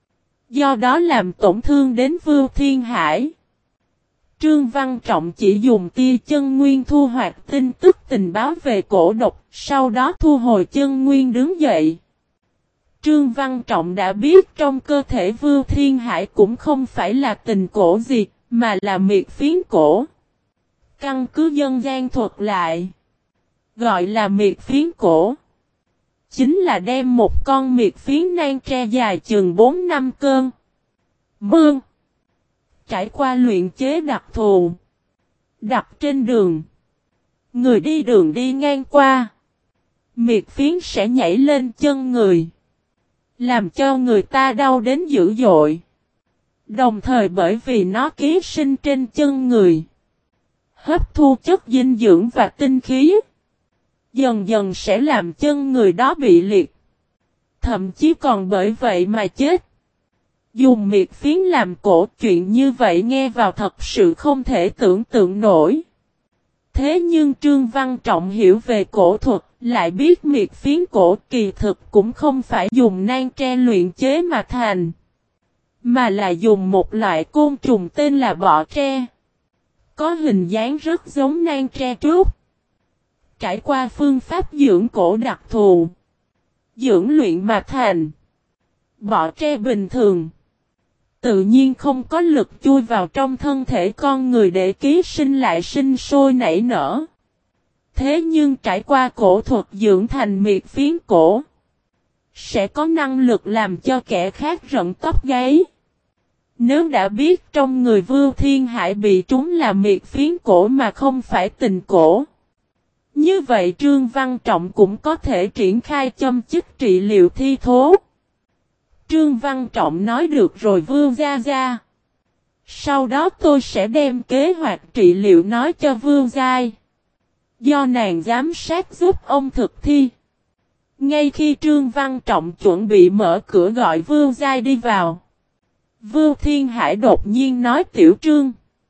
[SPEAKER 1] Do đó làm tổn thương đến Vưu Thiên Hải. Trương Văn Trọng chỉ dùng tia chân nguyên thu hoạch tin tức tình báo về cổ độc. Sau đó thu hồi chân nguyên đứng dậy. Trương Văn Trọng đã biết trong cơ thể Vưu Thiên Hải cũng không phải là tình cổ gì, mà là miệt phiến cổ. Căn cứ dân gian thuật lại. Gọi là miệt phiến cổ. Chính là đem một con miệt phiến nan tre dài chừng bốn năm cơn. Mương. Trải qua luyện chế đặc thù. Đặt trên đường. Người đi đường đi ngang qua. Miệt phiến sẽ nhảy lên chân người. Làm cho người ta đau đến dữ dội. Đồng thời bởi vì nó ký sinh trên chân người. Hấp thu chất dinh dưỡng và tinh khí. Dần dần sẽ làm chân người đó bị liệt. Thậm chí còn bởi vậy mà chết. Dùng miệt phiến làm cổ, chuyện như vậy nghe vào thật sự không thể tưởng tượng nổi. Thế nhưng Trương Văn Trọng hiểu về cổ thuật, lại biết miệt phiến cổ kỳ thực cũng không phải dùng nan tre luyện chế mà thành. Mà là dùng một loại côn trùng tên là bọ tre. Có hình dáng rất giống nan tre trúc. Trải qua phương pháp dưỡng cổ đặc thù. Dưỡng luyện mà thành. Bọ tre bình thường. Tự nhiên không có lực chui vào trong thân thể con người để ký sinh lại sinh sôi nảy nở. Thế nhưng trải qua cổ thuật dưỡng thành miệt phiến cổ. Sẽ có năng lực làm cho kẻ khác rợn tóc gáy. Nếu đã biết trong người Vưu Thiên Hải bị trúng là miệt phiến cổ mà không phải tình cổ. Như vậy Trương Văn Trọng cũng có thể triển khai châm chích trị liệu thi thố. Trương Văn Trọng nói được rồi Vưu Gia Gia. Sau đó tôi sẽ đem kế hoạch trị liệu nói cho Vưu Giai. Do nàng giám sát giúp ông thực thi. Ngay khi Trương Văn Trọng chuẩn bị mở cửa gọi Vưu Giai đi vào. Vưu Thiên Hải đột nhiên nói Tiểu Trương.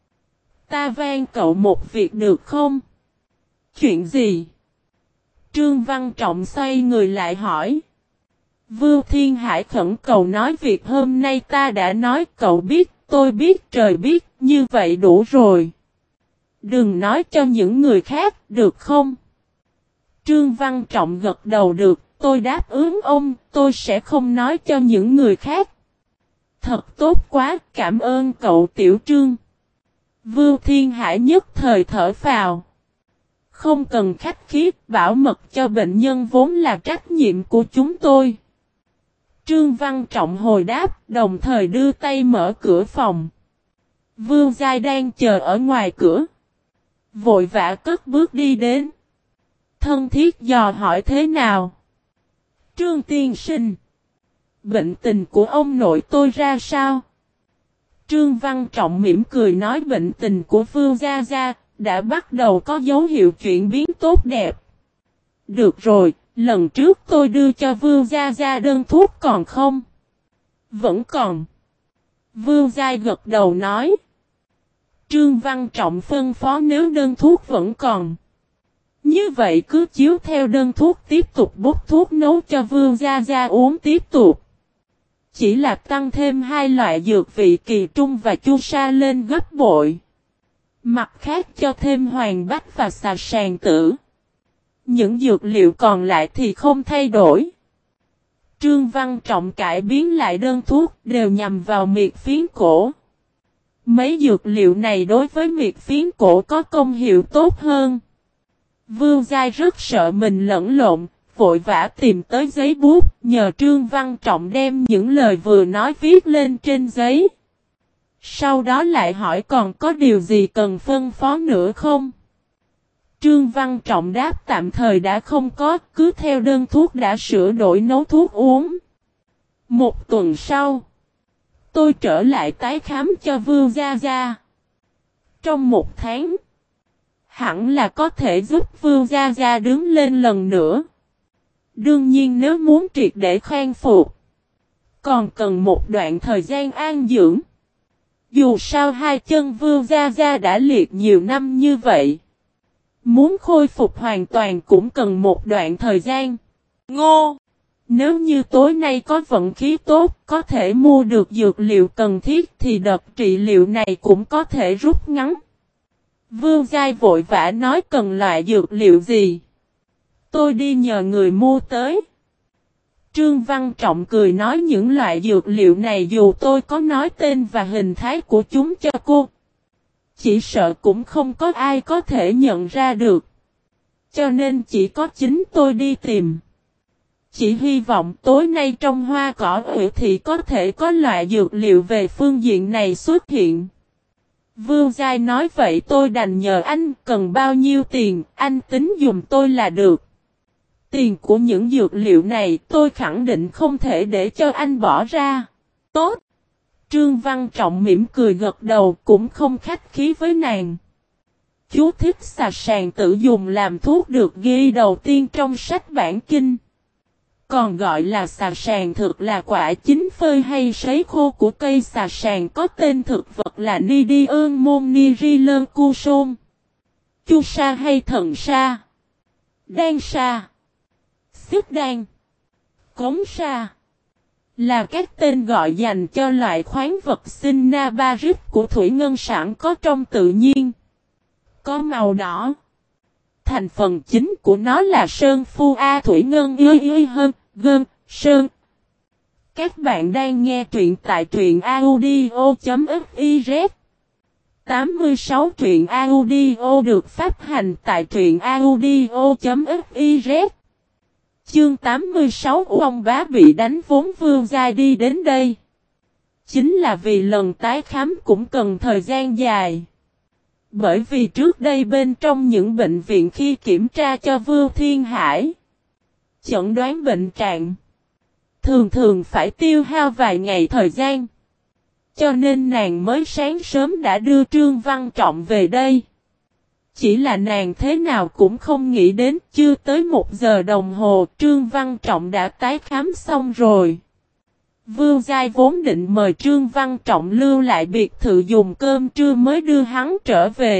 [SPEAKER 1] Ta van cậu một việc được không? Chuyện gì? Trương Văn Trọng xoay người lại hỏi. Vưu Thiên Hải khẩn cầu nói việc hôm nay ta đã nói cậu biết, tôi biết, trời biết, như vậy đủ rồi. Đừng nói cho những người khác, được không? Trương Văn Trọng gật đầu được, tôi đáp ứng ông, tôi sẽ không nói cho những người khác. Thật tốt quá, cảm ơn cậu Tiểu Trương. Vưu Thiên Hải nhất thời thở phào. Không cần khách khí, bảo mật cho bệnh nhân vốn là trách nhiệm của chúng tôi. Trương Văn Trọng hồi đáp, đồng thời đưa tay mở cửa phòng. Vưu Giai đang chờ ở ngoài cửa. Vội vã cất bước đi đến. Thân thiết dò hỏi thế nào? Trương tiên sinh. Bệnh tình của ông nội tôi ra sao? Trương Văn Trọng mỉm cười nói bệnh tình của Vưu Gia Gia đã bắt đầu có dấu hiệu chuyển biến tốt đẹp. Được rồi, lần trước tôi đưa cho Vưu Gia Gia đơn thuốc còn không? Vẫn còn. Vưu Giai gật đầu nói. Trương Văn Trọng phân phó nếu đơn thuốc vẫn còn. Như vậy cứ chiếu theo đơn thuốc tiếp tục bốc thuốc nấu cho Vưu Gia Gia uống tiếp tục. Chỉ là tăng thêm hai loại dược vị kỳ trung và chu sa lên gấp bội. Mặt khác cho thêm hoàng bách và xà sàn tử. Những dược liệu còn lại thì không thay đổi. Trương Văn Trọng cải biến lại đơn thuốc đều nhằm vào miệt phiến cổ. Mấy dược liệu này đối với miệt phiến cổ có công hiệu tốt hơn. Vưu Giai rất sợ mình lẫn lộn, vội vã tìm tới giấy bút, nhờ Trương Văn Trọng đem những lời vừa nói viết lên trên giấy. Sau đó lại hỏi còn có điều gì cần phân phó nữa không? Trương Văn Trọng đáp tạm thời đã không có, cứ theo đơn thuốc đã sửa đổi nấu thuốc uống. Một tuần sau, tôi trở lại tái khám cho Vương Gia Gia. Trong một tháng, hẳn là có thể giúp Vương Gia Gia đứng lên lần nữa. Đương nhiên nếu muốn triệt để khang phục, còn cần một đoạn thời gian an dưỡng. Dù sao hai chân Vương Gia Gia đã liệt nhiều năm như vậy, muốn khôi phục hoàn toàn cũng cần một đoạn thời gian. Ngô! Nếu như tối nay có vận khí tốt, có thể mua được dược liệu cần thiết thì đợt trị liệu này cũng có thể rút ngắn. Vương Giai vội vã nói cần loại dược liệu gì. Tôi đi nhờ người mua tới. Trương Văn Trọng cười nói những loại dược liệu này dù tôi có nói tên và hình thái của chúng cho cô, chỉ sợ cũng không có ai có thể nhận ra được. Cho nên chỉ có chính tôi đi tìm. Chỉ hy vọng tối nay trong hoa cỏ ủy thị có thể có loại dược liệu về phương diện này xuất hiện. Vương Giai nói vậy tôi đành nhờ anh, cần bao nhiêu tiền, anh tính dùm tôi là được. Tiền của những dược liệu này tôi khẳng định không thể để cho anh bỏ ra. Tốt. Trương Văn Trọng mỉm cười gật đầu cũng không khách khí với nàng. Chú thích xà sàn tự dùng làm thuốc được ghi đầu tiên trong sách bản kinh. Còn gọi là xà sàn thực là quả chín phơi hay sấy khô của cây xà sàn có tên thực vật là Nidium monirillum cusum, chu sa hay thần sa, đan sa, xích đan, cống sa, là các tên gọi dành cho loại khoáng vật sinh nabarit của thủy ngân sẵn có trong tự nhiên. Có màu đỏ. Thành phần chính của nó là sơn phu A thủy ngân y y hơn, gơn, sơn. Các bạn đang nghe truyện tại truyện audio.fiz. tám mươi sáu truyện audio được phát hành tại truyện audio.fiz. Chương tám mươi sáu ông bá bị đánh vốn Vương Giai đi đến đây. Chính là vì lần tái khám cũng cần thời gian dài. Bởi vì trước đây bên trong những bệnh viện khi kiểm tra cho Vương Thiên Hải, chẩn đoán bệnh trạng, thường thường phải tiêu hao vài ngày thời gian. Cho nên nàng mới sáng sớm đã đưa Trương Văn Trọng về đây. Chỉ là nàng thế nào cũng không nghĩ đến chưa tới một giờ đồng hồ Trương Văn Trọng đã tái khám xong rồi. Vương Giai vốn định mời Trương Văn Trọng lưu lại biệt thự dùng cơm trưa mới đưa hắn trở về.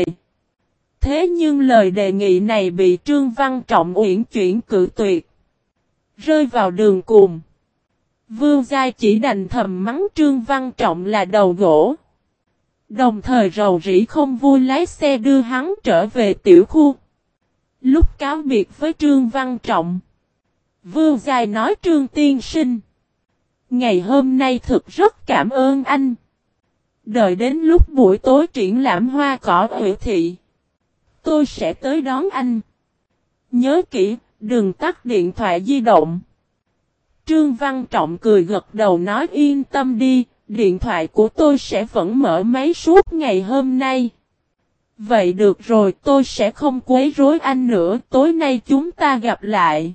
[SPEAKER 1] Thế nhưng lời đề nghị này bị Trương Văn Trọng uyển chuyển cự tuyệt. Rơi vào đường cùng. Vương Giai chỉ đành thầm mắng Trương Văn Trọng là đầu gỗ. Đồng thời rầu rĩ không vui lái xe đưa hắn trở về tiểu khu. Lúc cáo biệt với Trương Văn Trọng, Vương Giai nói Trương tiên sinh, ngày hôm nay thực rất cảm ơn anh. Đợi đến lúc buổi tối triển lãm hoa cỏ ủy thị, tôi sẽ tới đón anh. Nhớ kỹ, đừng tắt điện thoại di động. Trương Văn Trọng cười gật đầu nói yên tâm đi, điện thoại của tôi sẽ vẫn mở máy suốt ngày hôm nay. Vậy được rồi, tôi sẽ không quấy rối anh nữa, tối nay chúng ta gặp lại.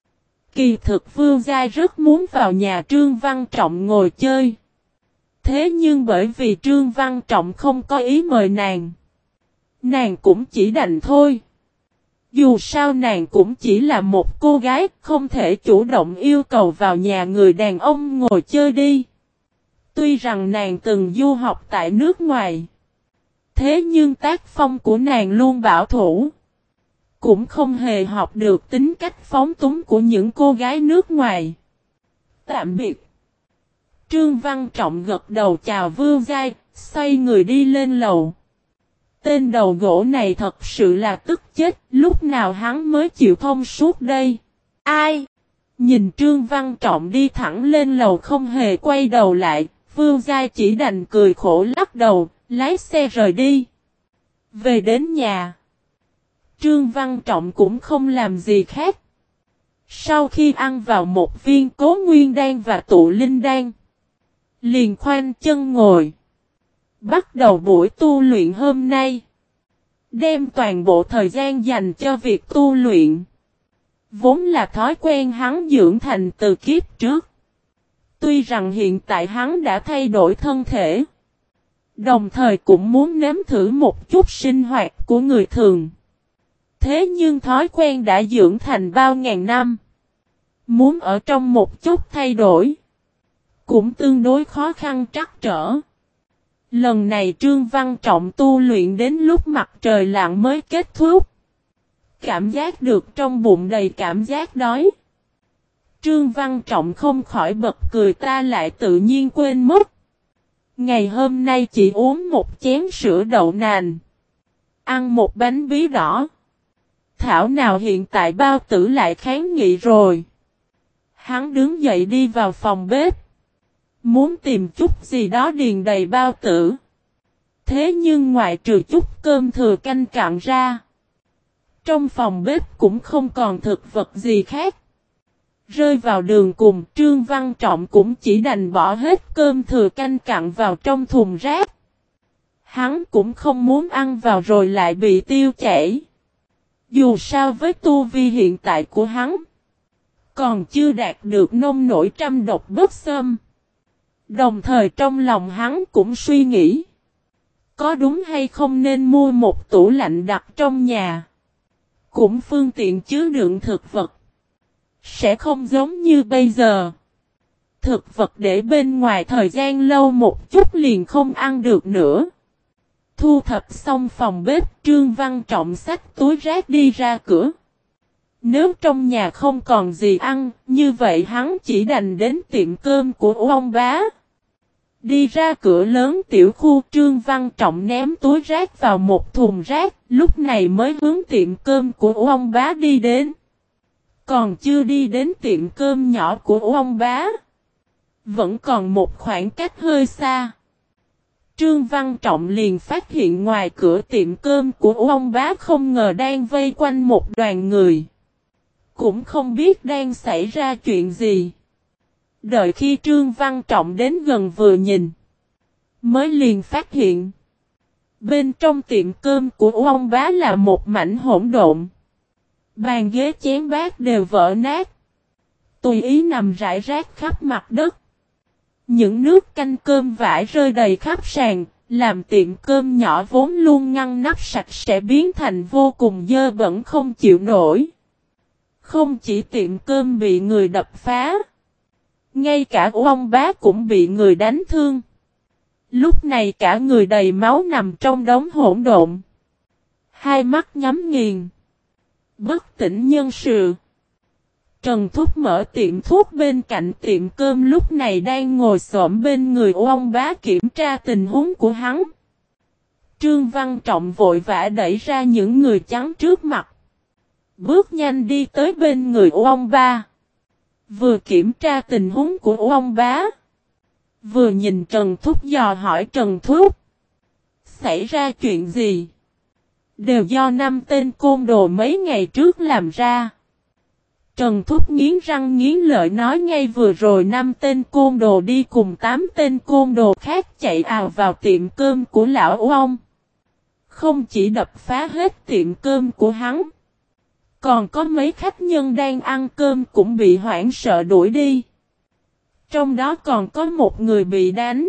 [SPEAKER 1] Kỳ thực Vương Giai rất muốn vào nhà Trương Văn Trọng ngồi chơi. Thế nhưng bởi vì Trương Văn Trọng không có ý mời nàng, nàng cũng chỉ đành thôi. Dù sao nàng cũng chỉ là một cô gái, không thể chủ động yêu cầu vào nhà người đàn ông ngồi chơi đi. Tuy rằng nàng từng du học tại nước ngoài, thế nhưng tác phong của nàng luôn bảo thủ. Cũng không hề học được tính cách phóng túng của những cô gái nước ngoài. Tạm biệt. Trương Văn Trọng gật đầu chào Vương Giai, xoay người đi lên lầu. Tên đầu gỗ này thật sự là tức chết, lúc nào hắn mới chịu thông suốt đây. Ai? Nhìn Trương Văn Trọng đi thẳng lên lầu không hề quay đầu lại, Vương Giai chỉ đành cười khổ lắc đầu, lái xe rời đi. Về đến nhà, Trương Văn Trọng cũng không làm gì khác. Sau khi ăn vào một viên Cố Nguyên Đan và Tụ Linh Đan, liền khoanh chân ngồi. Bắt đầu buổi tu luyện hôm nay. Đem toàn bộ thời gian dành cho việc tu luyện. Vốn là thói quen hắn dưỡng thành từ kiếp trước. Tuy rằng hiện tại hắn đã thay đổi thân thể. Đồng thời cũng muốn nếm thử một chút sinh hoạt của người thường. Thế nhưng thói quen đã dưỡng thành bao ngàn năm. Muốn ở trong một chút thay đổi. Cũng tương đối khó khăn trắc trở. Lần này Trương Văn Trọng tu luyện đến lúc mặt trời lặn mới kết thúc. Cảm giác được trong bụng đầy cảm giác đói. Trương Văn Trọng không khỏi bật cười, ta lại tự nhiên quên mất. Ngày hôm nay chỉ uống một chén sữa đậu nành. Ăn một bánh bí đỏ. Thảo nào hiện tại bao tử lại kháng nghị rồi. Hắn đứng dậy đi vào phòng bếp. Muốn tìm chút gì đó điền đầy bao tử. Thế nhưng ngoại trừ chút cơm thừa canh cạn ra. Trong phòng bếp cũng không còn thực vật gì khác. Rơi vào đường cùng, Trương Văn Trọng cũng chỉ đành bỏ hết cơm thừa canh cặn vào trong thùng rác. Hắn cũng không muốn ăn vào rồi lại bị tiêu chảy. Dù sao với tu vi hiện tại của hắn, còn chưa đạt được nông nổi trăm độc bất xâm. Đồng thời trong lòng hắn cũng suy nghĩ, có đúng hay không nên mua một tủ lạnh đặt trong nhà. Cũng phương tiện chứa đựng thực vật. Sẽ không giống như bây giờ. Thực vật để bên ngoài thời gian lâu một chút liền không ăn được nữa. Thu thập xong phòng bếp, Trương Văn Trọng xách túi rác đi ra cửa. Nếu trong nhà không còn gì ăn, như vậy hắn chỉ đành đến tiệm cơm của ông bá. Đi ra cửa lớn tiểu khu, Trương Văn Trọng ném túi rác vào một thùng rác, lúc này mới hướng tiệm cơm của ông bá đi đến. Còn chưa đi đến tiệm cơm nhỏ của ông bá. Vẫn còn một khoảng cách hơi xa. Trương Văn Trọng liền phát hiện ngoài cửa tiệm cơm của ông bá không ngờ đang vây quanh một đoàn người. Cũng không biết đang xảy ra chuyện gì. Đợi khi Trương Văn Trọng đến gần vừa nhìn. Mới liền phát hiện. Bên trong tiệm cơm của ông bá là một mảnh hỗn độn. Bàn ghế chén bát đều vỡ nát. Tùy ý nằm rải rác khắp mặt đất. Những nước canh cơm vãi rơi đầy khắp sàn, làm tiệm cơm nhỏ vốn luôn ngăn nắp sạch sẽ biến thành vô cùng dơ bẩn không chịu nổi. Không chỉ tiệm cơm bị người đập phá, ngay cả ông bá cũng bị người đánh thương. Lúc này cả người đầy máu nằm trong đống hỗn độn. Hai mắt nhắm nghiền. Bất tỉnh nhân sự. Trần Thúc mở tiệm thuốc bên cạnh tiệm cơm lúc này đang ngồi xổm bên người ông bá kiểm tra tình huống của hắn. Trương Văn Trọng vội vã đẩy ra những người trắng trước mặt. Bước nhanh đi tới bên người ông bá. Vừa kiểm tra tình huống của ông bá. Vừa nhìn Trần Thúc dò hỏi Trần Thúc. Xảy ra chuyện gì? Đều do năm tên côn đồ mấy ngày trước làm ra. Trần Thúc nghiến răng nghiến lợi nói ngay vừa rồi năm tên côn đồ đi cùng tám tên côn đồ khác chạy ào vào tiệm cơm của lão ông. Không chỉ đập phá hết tiệm cơm của hắn. Còn có mấy khách nhân đang ăn cơm cũng bị hoảng sợ đuổi đi. Trong đó còn có một người bị đánh.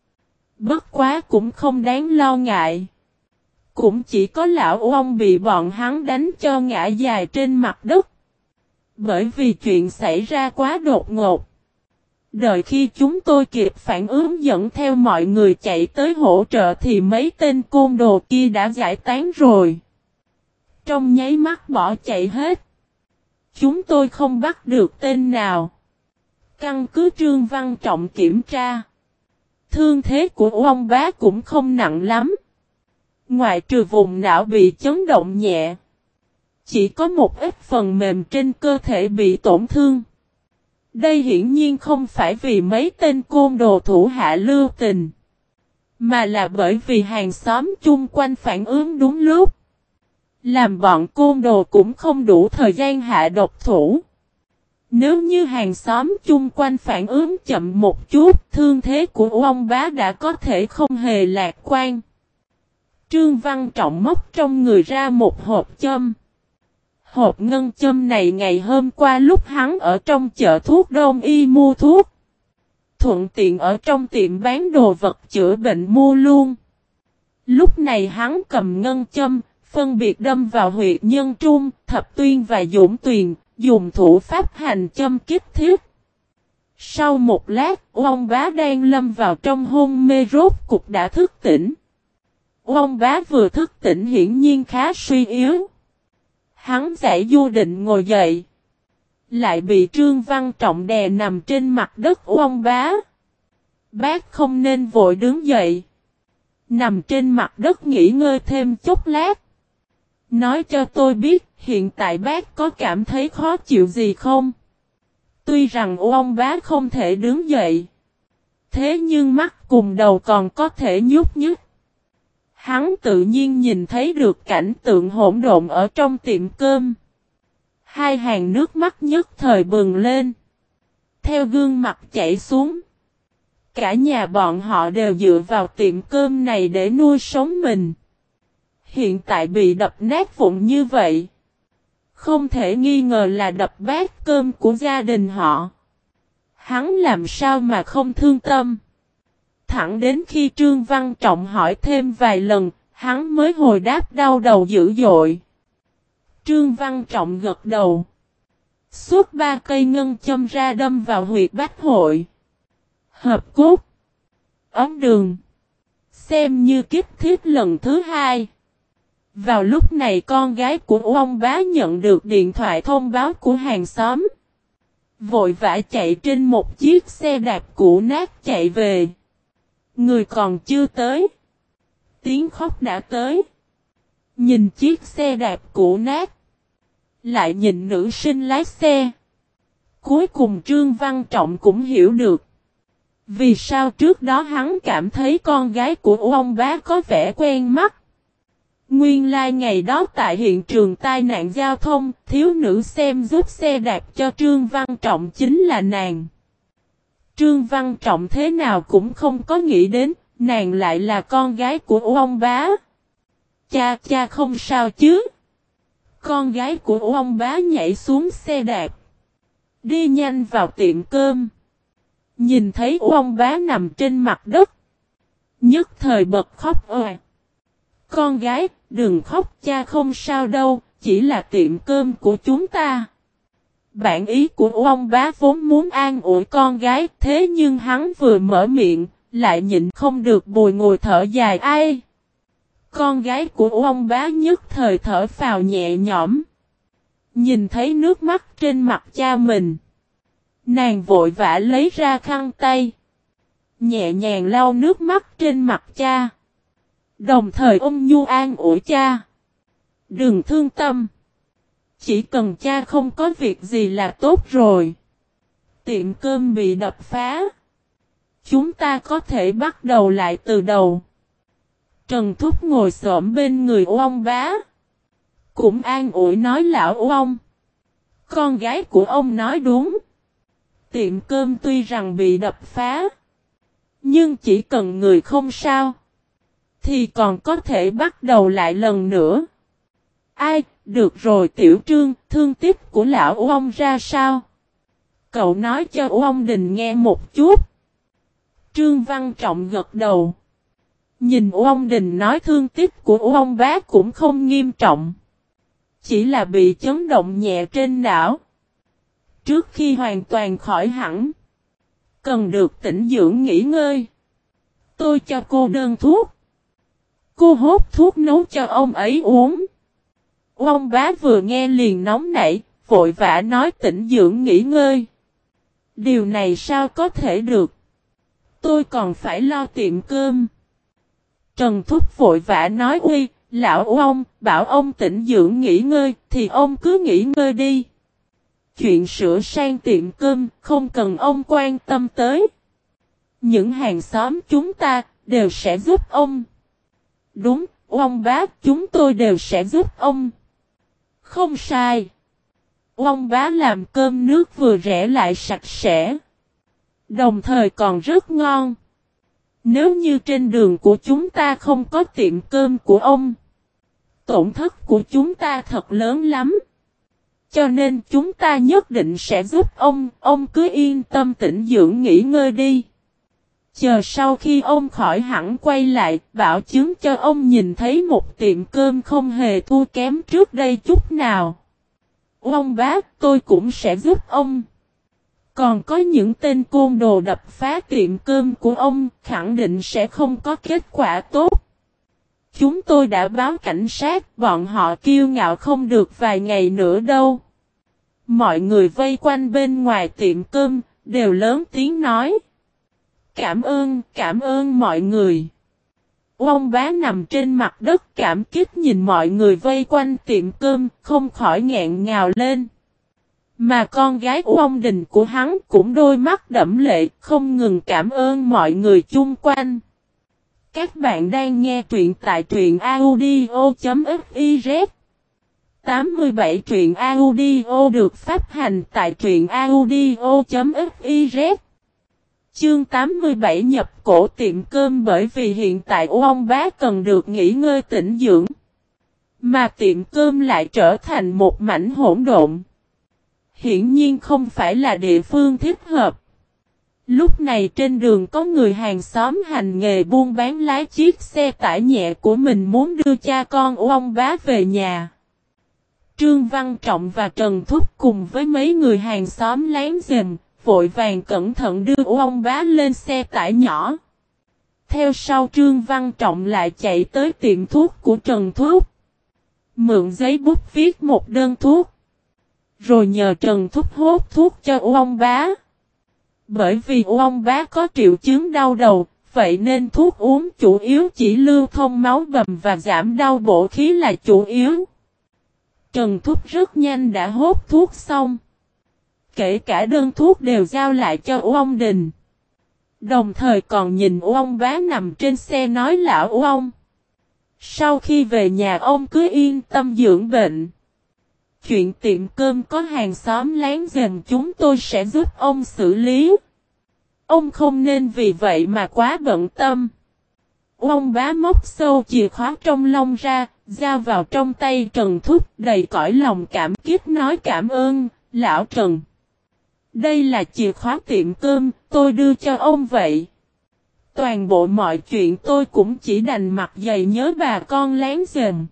[SPEAKER 1] Bất quá cũng không đáng lo ngại. Cũng chỉ có lão ông bị bọn hắn đánh cho ngã dài trên mặt đất. Bởi vì chuyện xảy ra quá đột ngột. Đợi khi chúng tôi kịp phản ứng dẫn theo mọi người chạy tới hỗ trợ thì mấy tên côn đồ kia đã giải tán rồi. Trong nháy mắt bỏ chạy hết. Chúng tôi không bắt được tên nào. Căn cứ Trương Văn Trọng kiểm tra. Thương thế của ông bá cũng không nặng lắm. Ngoại trừ vùng não bị chấn động nhẹ. Chỉ có một ít phần mềm trên cơ thể bị tổn thương. Đây hiển nhiên không phải vì mấy tên côn đồ thủ hạ lưu tình. Mà là bởi vì hàng xóm chung quanh phản ứng đúng lúc. Làm bọn côn đồ cũng không đủ thời gian hạ độc thủ. Nếu như hàng xóm chung quanh phản ứng chậm một chút, thương thế của ông bá đã có thể không hề lạc quan. Trương Văn Trọng móc trong người ra một hộp châm. Hộp ngân châm này ngày hôm qua lúc hắn ở trong chợ thuốc đông y mua thuốc, thuận tiện ở trong tiệm bán đồ vật chữa bệnh mua luôn. Lúc này hắn cầm ngân châm, phân biệt đâm vào huyệt nhân trung, thập tuyên và dũng tuyền, dùng thủ pháp hành châm kích thiết. Sau một lát, ông bá đang lâm vào trong hôn mê rốt cục đã thức tỉnh. Ông bá vừa thức tỉnh hiển nhiên khá suy yếu. Hắn giải du định ngồi dậy, lại bị Trương Văn Trọng đè nằm trên mặt đất. Ông bá, bác không nên vội đứng dậy, nằm trên mặt đất nghỉ ngơi thêm chốc lát. Nói cho tôi biết, hiện tại bác có cảm thấy khó chịu gì không? Tuy rằng ông bá không thể đứng dậy, thế nhưng mắt cùng đầu còn có thể nhúc nhích. Hắn tự nhiên nhìn thấy được cảnh tượng hỗn độn ở trong tiệm cơm. Hai hàng nước mắt nhất thời bừng lên, theo gương mặt chảy xuống. Cả nhà bọn họ đều dựa vào tiệm cơm này để nuôi sống mình. Hiện tại bị đập nát vụn như vậy, không thể nghi ngờ là đập bát cơm của gia đình họ. Hắn làm sao mà không thương tâm. Thẳng đến khi Trương Văn Trọng hỏi thêm vài lần, hắn mới hồi đáp đau đầu dữ dội. Trương Văn Trọng gật đầu, suốt ba cây ngân châm ra đâm vào huyệt bách hội, hợp cốt, ống đường, xem như kích thiết lần thứ hai. Vào lúc này con gái của ông bá nhận được điện thoại thông báo của hàng xóm, vội vã chạy trên một chiếc xe đạp cũ nát chạy về. Người còn chưa tới, tiếng khóc đã tới. Nhìn chiếc xe đạp cũ nát, lại nhìn nữ sinh lái xe. Cuối cùng Trương Văn Trọng cũng hiểu được vì sao trước đó hắn cảm thấy con gái của ông bá có vẻ quen mắt. Nguyên lai like ngày đó tại hiện trường tai nạn giao thông, thiếu nữ xem giúp xe đạp cho Trương Văn Trọng chính là nàng. Trương Văn Trọng thế nào cũng không có nghĩ đến, nàng lại là con gái của ông bá. Cha cha không sao chứ? Con gái của ông bá nhảy xuống xe đạp, đi nhanh vào tiệm cơm. Nhìn thấy ông bá nằm trên mặt đất, nhất thời bật khóc òa. Con gái, đừng khóc, cha không sao đâu, chỉ là tiệm cơm của chúng ta. Bản ý của ông bá vốn muốn an ủi con gái, thế nhưng hắn vừa mở miệng, lại nhịn không được bùi ngùi thở dài. Ai? Con gái của ông bá nhất thời thở phào nhẹ nhõm. Nhìn thấy nước mắt trên mặt cha mình, nàng vội vã lấy ra khăn tay, nhẹ nhàng lau nước mắt trên mặt cha, đồng thời ôm nhu an ủi cha. Đừng thương tâm, chỉ cần cha không có việc gì là tốt rồi. Tiệm cơm bị đập phá, chúng ta có thể bắt đầu lại từ đầu. Trần Thúc ngồi xổm bên người ông bá, cũng an ủi nói lão ông, con gái của ông nói đúng. Tiệm cơm tuy rằng bị đập phá, nhưng chỉ cần người không sao, thì còn có thể bắt đầu lại lần nữa. Ai, được rồi Tiểu Trương, thương tích của lão ông ra sao? Cậu nói cho ông Đình nghe một chút. Trương Văn Trọng gật đầu. Nhìn ông Đình nói thương tích của ông bá cũng không nghiêm trọng, chỉ là bị chấn động nhẹ trên não. Trước khi hoàn toàn khỏi hẳn, cần được tĩnh dưỡng nghỉ ngơi. Tôi cho cô đơn thuốc. Cô hốt thuốc nấu cho ông ấy uống. Ông bá vừa nghe liền nóng nảy, vội vã nói tĩnh dưỡng nghỉ ngơi. Điều này sao có thể được? Tôi còn phải lo tiệm cơm. Trần Thúc vội vã nói uy, lão ông, bảo ông tĩnh dưỡng nghỉ ngơi, thì ông cứ nghỉ ngơi đi. Chuyện sửa sang tiệm cơm, không cần ông quan tâm tới. Những hàng xóm chúng ta, đều sẽ giúp ông. Đúng, ông bá, chúng tôi đều sẽ giúp ông. Không sai. Ông bá làm cơm nước vừa rẻ lại sạch sẽ. Đồng thời còn rất ngon. Nếu như trên đường của chúng ta không có tiệm cơm của ông, tổn thất của chúng ta thật lớn lắm. Cho nên chúng ta nhất định sẽ giúp ông, ông cứ yên tâm tĩnh dưỡng nghỉ ngơi đi. Chờ sau khi ông khỏi hẳn quay lại, bảo chứng cho ông nhìn thấy một tiệm cơm không hề thua kém trước đây chút nào. Ông bá, tôi cũng sẽ giúp ông. Còn có những tên côn đồ đập phá tiệm cơm của ông, khẳng định sẽ không có kết quả tốt. Chúng tôi đã báo cảnh sát, bọn họ kiêu ngạo không được vài ngày nữa đâu. Mọi người vây quanh bên ngoài tiệm cơm, đều lớn tiếng nói. Cảm ơn, cảm ơn mọi người. Ông bá nằm trên mặt đất cảm kích nhìn mọi người vây quanh tiệm cơm, không khỏi nghẹn ngào lên. Mà con gái ông Đình của hắn cũng đôi mắt đẫm lệ, không ngừng cảm ơn mọi người chung quanh. Các bạn đang nghe truyện tại truyện audio.fiz. tám mươi bảy truyện audio được phát hành tại truyện audio.fiz. Chương tám mươi bảy nhập cổ tiệm cơm bởi vì hiện tại ông bá cần được nghỉ ngơi tĩnh dưỡng. Mà tiệm cơm lại trở thành một mảnh hỗn độn. Hiển nhiên không phải là địa phương thích hợp. Lúc này trên đường có người hàng xóm hành nghề buôn bán lái chiếc xe tải nhẹ của mình muốn đưa cha con ông bá về nhà. Trương Văn Trọng và Trần Thúc cùng với mấy người hàng xóm láng giềng, vội vàng cẩn thận đưa ông bá lên xe tải nhỏ. Theo sau Trương Văn Trọng lại chạy tới tiệm thuốc của Trần Thúc. Mượn giấy bút viết một đơn thuốc. Rồi nhờ Trần Thúc hốt thuốc cho ông bá. Bởi vì ông bá có triệu chứng đau đầu, vậy nên thuốc uống chủ yếu chỉ lưu thông máu bầm và giảm đau bổ khí là chủ yếu. Trần Thúc rất nhanh đã hốt thuốc xong. Kể cả đơn thuốc đều giao lại cho ông Đình. Đồng thời còn nhìn ông bá nằm trên xe nói lão ông. Sau khi về nhà ông cứ yên tâm dưỡng bệnh. Chuyện tiệm cơm có hàng xóm láng giềng chúng tôi sẽ giúp ông xử lý. Ông không nên vì vậy mà quá bận tâm. Ông bá móc sâu chìa khóa trong lông ra, giao vào trong tay Trần Thúc đầy cõi lòng cảm kích nói cảm ơn, lão Trần. Đây là chìa khóa tiệm cơm, tôi đưa cho ông vậy. Toàn bộ mọi chuyện tôi cũng chỉ đành mặt dày nhớ bà con láng giềng.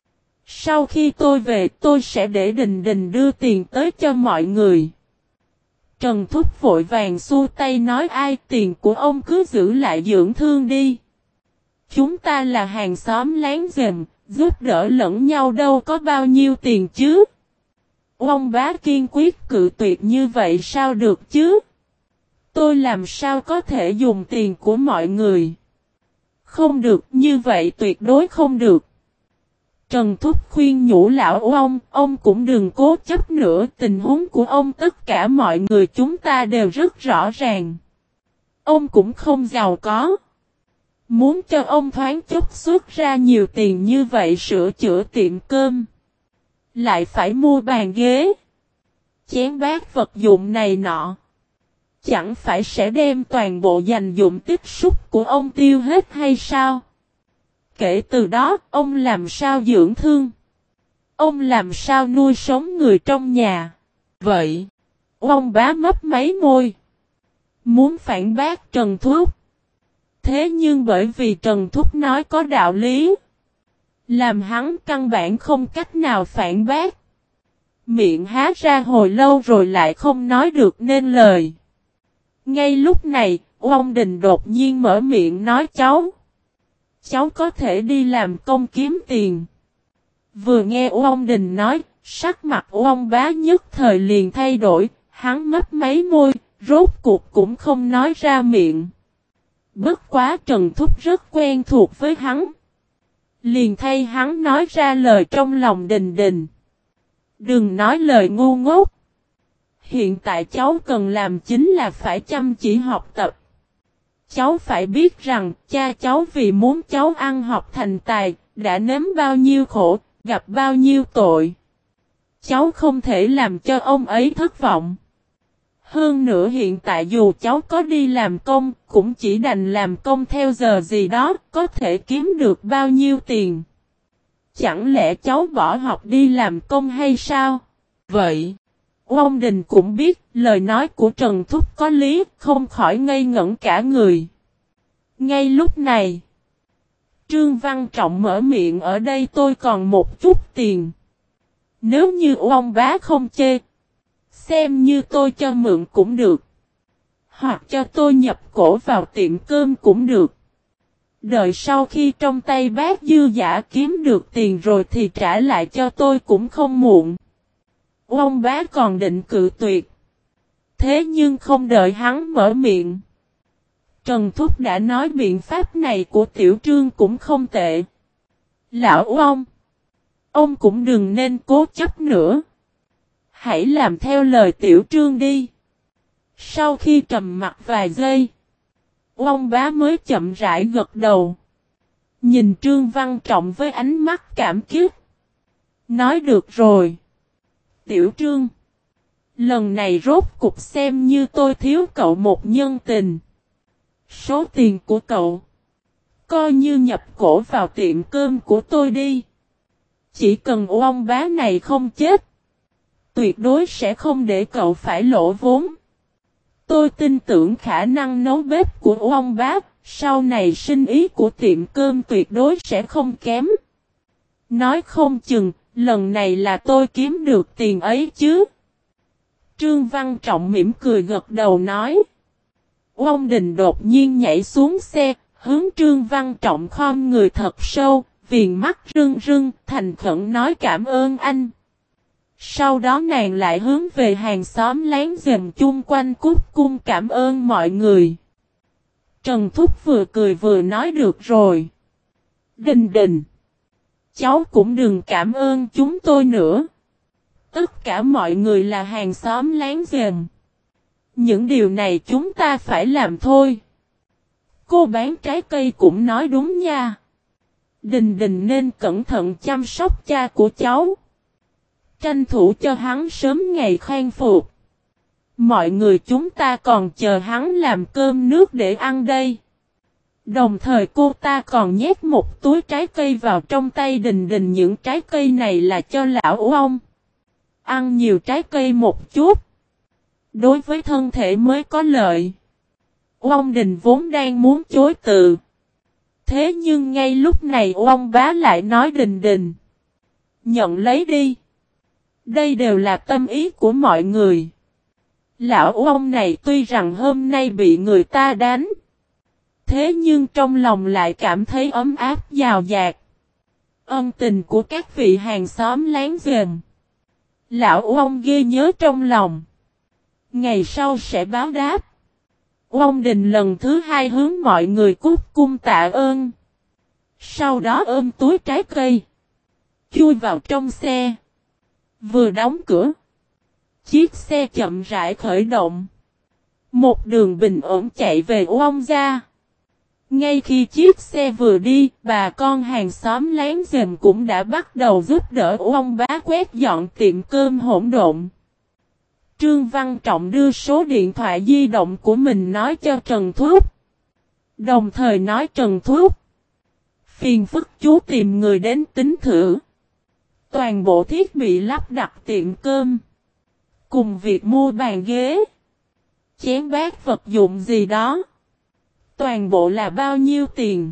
[SPEAKER 1] Sau khi tôi về tôi sẽ để Đình Đình đưa tiền tới cho mọi người. Trần Thúc vội vàng xua tay nói ai tiền của ông cứ giữ lại dưỡng thương đi. Chúng ta là hàng xóm láng giềng, giúp đỡ lẫn nhau đâu có bao nhiêu tiền chứ. Ông bá kiên quyết cự tuyệt như vậy sao được chứ? Tôi làm sao có thể dùng tiền của mọi người? Không được, như vậy tuyệt đối không được. Trần Thúc khuyên nhủ lão ông, ông cũng đừng cố chấp nữa, tình huống của ông tất cả mọi người chúng ta đều rất rõ ràng. Ông cũng không giàu có. Muốn cho ông thoáng chút xuất ra nhiều tiền như vậy sửa chữa tiệm cơm. Lại phải mua bàn ghế, chén bát vật dụng này nọ. Chẳng phải sẽ đem toàn bộ dành dụng tích xúc của ông tiêu hết hay sao? Kể từ đó, ông làm sao dưỡng thương? Ông làm sao nuôi sống người trong nhà? Vậy, ông bá mấp máy môi. Muốn phản bác Trần Thúc. Thế nhưng bởi vì Trần Thúc nói có đạo lý. Làm hắn căn bản không cách nào phản bác. Miệng há ra hồi lâu rồi lại không nói được nên lời. Ngay lúc này, ông Đình đột nhiên mở miệng nói cháu. Cháu có thể đi làm công kiếm tiền. Vừa nghe ông Đình nói, sắc mặt ông bá nhất thời liền thay đổi, hắn mấp máy môi, rốt cuộc cũng không nói ra miệng. Bất quá Trần Thúc rất quen thuộc với hắn. Liền thay hắn nói ra lời trong lòng Đình Đình. Đừng nói lời ngu ngốc. Hiện tại cháu cần làm chính là phải chăm chỉ học tập. Cháu phải biết rằng cha cháu vì muốn cháu ăn học thành tài, đã nếm bao nhiêu khổ, gặp bao nhiêu tội. Cháu không thể làm cho ông ấy thất vọng. Hơn nữa hiện tại dù cháu có đi làm công, cũng chỉ đành làm công theo giờ gì đó, có thể kiếm được bao nhiêu tiền. Chẳng lẽ cháu bỏ học đi làm công hay sao? Vậy, ông Đình cũng biết lời nói của Trần Thúc có lý, không khỏi ngây ngẩn cả người. Ngay lúc này, Trương Văn Trọng mở miệng, ở đây tôi còn một chút tiền. Nếu như ông bá không chê, xem như tôi cho mượn cũng được. Hoặc cho tôi nhập cổ vào tiệm cơm cũng được. Đợi sau khi trong tay bác dư giả kiếm được tiền rồi thì trả lại cho tôi cũng không muộn. Ông bá còn định cự tuyệt. Thế nhưng không đợi hắn mở miệng, Trần Thúc đã nói biện pháp này của Tiểu Trương cũng không tệ. Lão ông, ông cũng đừng nên cố chấp nữa. Hãy làm theo lời Tiểu Trương đi. Sau khi trầm mặt vài giây, ông bá mới chậm rãi gật đầu. Nhìn Trương Văn Trọng với ánh mắt cảm kích. Nói được rồi. Tiểu Trương, lần này rốt cục xem như tôi thiếu cậu một nhân tình. Số tiền của cậu, coi như nhập cổ vào tiệm cơm của tôi đi. Chỉ cần ông bá này không chết, tuyệt đối sẽ không để cậu phải lỗ vốn. Tôi tin tưởng khả năng nấu bếp của ông bá, sau này sinh ý của tiệm cơm tuyệt đối sẽ không kém. Nói không chừng, lần này là tôi kiếm được tiền ấy chứ. Trương Văn Trọng mỉm cười gật đầu nói. Ông Đình đột nhiên nhảy xuống xe, hướng Trương Văn Trọng khom người thật sâu, viền mắt rưng rưng, thành khẩn nói cảm ơn anh. Sau đó nàng lại hướng về hàng xóm láng giềng chung quanh cúc cung cảm ơn mọi người. Trần Thúc vừa cười vừa nói được rồi. Đình Đình, cháu cũng đừng cảm ơn chúng tôi nữa. Tất cả mọi người là hàng xóm láng giềng. Những điều này chúng ta phải làm thôi. Cô bán trái cây cũng nói đúng nha. Đình Đình nên cẩn thận chăm sóc cha của cháu. Tranh thủ cho hắn sớm ngày khang phục. Mọi người chúng ta còn chờ hắn làm cơm nước để ăn đây. Đồng thời cô ta còn nhét một túi trái cây vào trong tay Đình Đình. Những trái cây này là cho lão ông. Ăn nhiều trái cây một chút, đối với thân thể mới có lợi. Ông Đình vốn đang muốn chối từ. Thế nhưng ngay lúc này ông bá lại nói Đình Đình, nhận lấy đi. Đây đều là tâm ý của mọi người. Lão ông này tuy rằng hôm nay bị người ta đánh, thế nhưng trong lòng lại cảm thấy ấm áp dào dạt. Ân tình của các vị hàng xóm láng giềng, lão ông ghi nhớ trong lòng. Ngày sau sẽ báo đáp. Ông Đình lần thứ hai hướng mọi người cúc cung tạ ơn. Sau đó ôm túi trái cây, chui vào trong xe. Vừa đóng cửa, chiếc xe chậm rãi khởi động. Một đường bình ổn chạy về ông gia. Ngay khi chiếc xe vừa đi, bà con hàng xóm láng giềng cũng đã bắt đầu giúp đỡ ông bá quét dọn tiệm cơm hỗn độn. Trương Văn Trọng đưa số điện thoại di động của mình nói cho Trần Thúc. Đồng thời nói Trần Thúc, phiền phức chú tìm người đến tính thử toàn bộ thiết bị lắp đặt tiệm cơm, cùng việc mua bàn ghế, chén bát vật dụng gì đó. Toàn bộ là bao nhiêu tiền?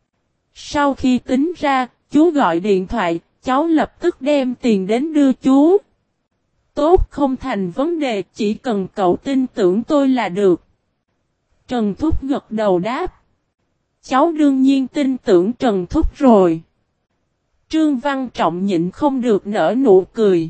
[SPEAKER 1] Sau khi tính ra, chú gọi điện thoại, cháu lập tức đem tiền đến đưa chú. Tốt, không thành vấn đề, chỉ cần cậu tin tưởng tôi là được. Trần Thúc gật đầu đáp. Cháu đương nhiên tin tưởng Trần Thúc rồi. Trương Văn Trọng nhịn không được nở nụ cười.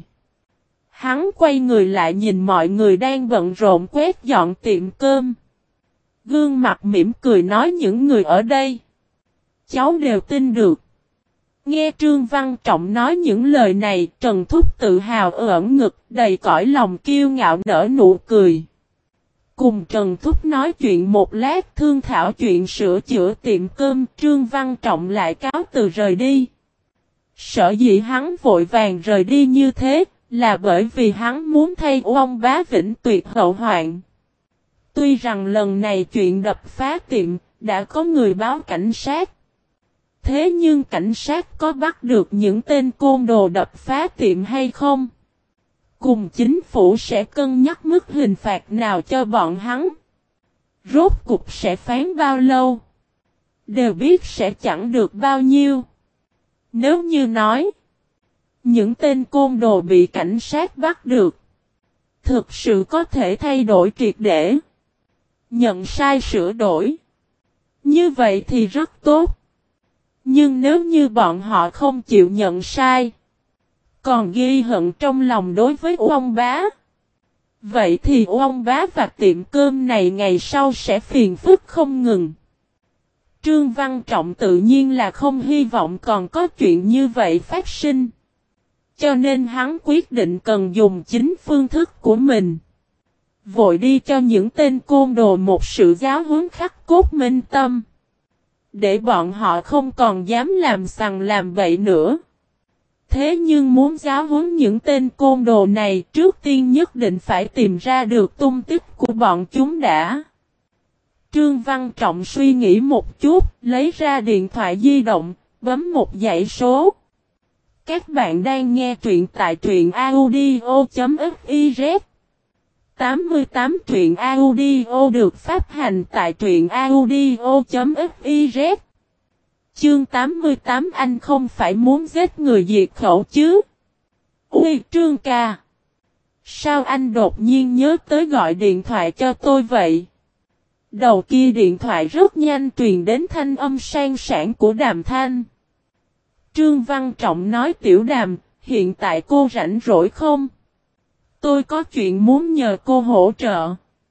[SPEAKER 1] Hắn quay người lại nhìn mọi người đang bận rộn quét dọn tiệm cơm. Gương mặt mỉm cười nói những người ở đây, cháu đều tin được. Nghe Trương Văn Trọng nói những lời này, Trần Thúc tự hào ẩn ngực, đầy cõi lòng kiêu ngạo nở nụ cười. Cùng Trần Thúc nói chuyện một lát thương thảo chuyện sửa chữa tiệm cơm, Trương Văn Trọng lại cáo từ rời đi. Sở dĩ hắn vội vàng rời đi như thế, Là bởi vì hắn muốn thay Uông Bá Vĩnh tuyệt hậu hoạn. Tuy rằng lần này chuyện đập phá tiệm, đã có người báo cảnh sát. Thế nhưng cảnh sát có bắt được những tên côn đồ đập phá tiệm hay không? Cùng chính phủ sẽ cân nhắc mức hình phạt nào cho bọn hắn. Rốt cục sẽ phán bao lâu? Đều biết sẽ chẳng được bao nhiêu. Nếu như nói, những tên côn đồ bị cảnh sát bắt được, thực sự có thể thay đổi triệt để, nhận sai sửa đổi. Như vậy thì rất tốt. Nhưng nếu như bọn họ không chịu nhận sai, còn ghi hận trong lòng đối với Uông Bá, vậy thì Uông Bá và tiệm cơm này ngày sau sẽ phiền phức không ngừng. Trương Văn Trọng tự nhiên là không hy vọng còn có chuyện như vậy phát sinh. Cho nên hắn quyết định cần dùng chính phương thức của mình. Vội đi cho những tên côn đồ một sự giáo huấn khắc cốt minh tâm. Để bọn họ không còn dám làm sằng làm bậy nữa. Thế nhưng muốn giáo huấn những tên côn đồ này, trước tiên nhất định phải tìm ra được tung tích của bọn chúng đã. Trương Văn Trọng suy nghĩ một chút, lấy ra điện thoại di động, bấm một dãy số. Các bạn đang nghe truyện tại truyện audio.fiz. tám mươi tám truyện audio được phát hành tại truyện audio.fiz. Chương tám mươi tám anh không phải muốn giết người diệt khẩu chứ? Ui Trương ca! Sao anh đột nhiên nhớ tới gọi điện thoại cho tôi vậy? Đầu kia điện thoại rất nhanh truyền đến thanh âm sang sảng của Đàm Thanh. Trương Văn Trọng nói Tiểu Đàm, hiện tại cô rảnh rỗi không? Tôi có chuyện muốn nhờ cô hỗ trợ.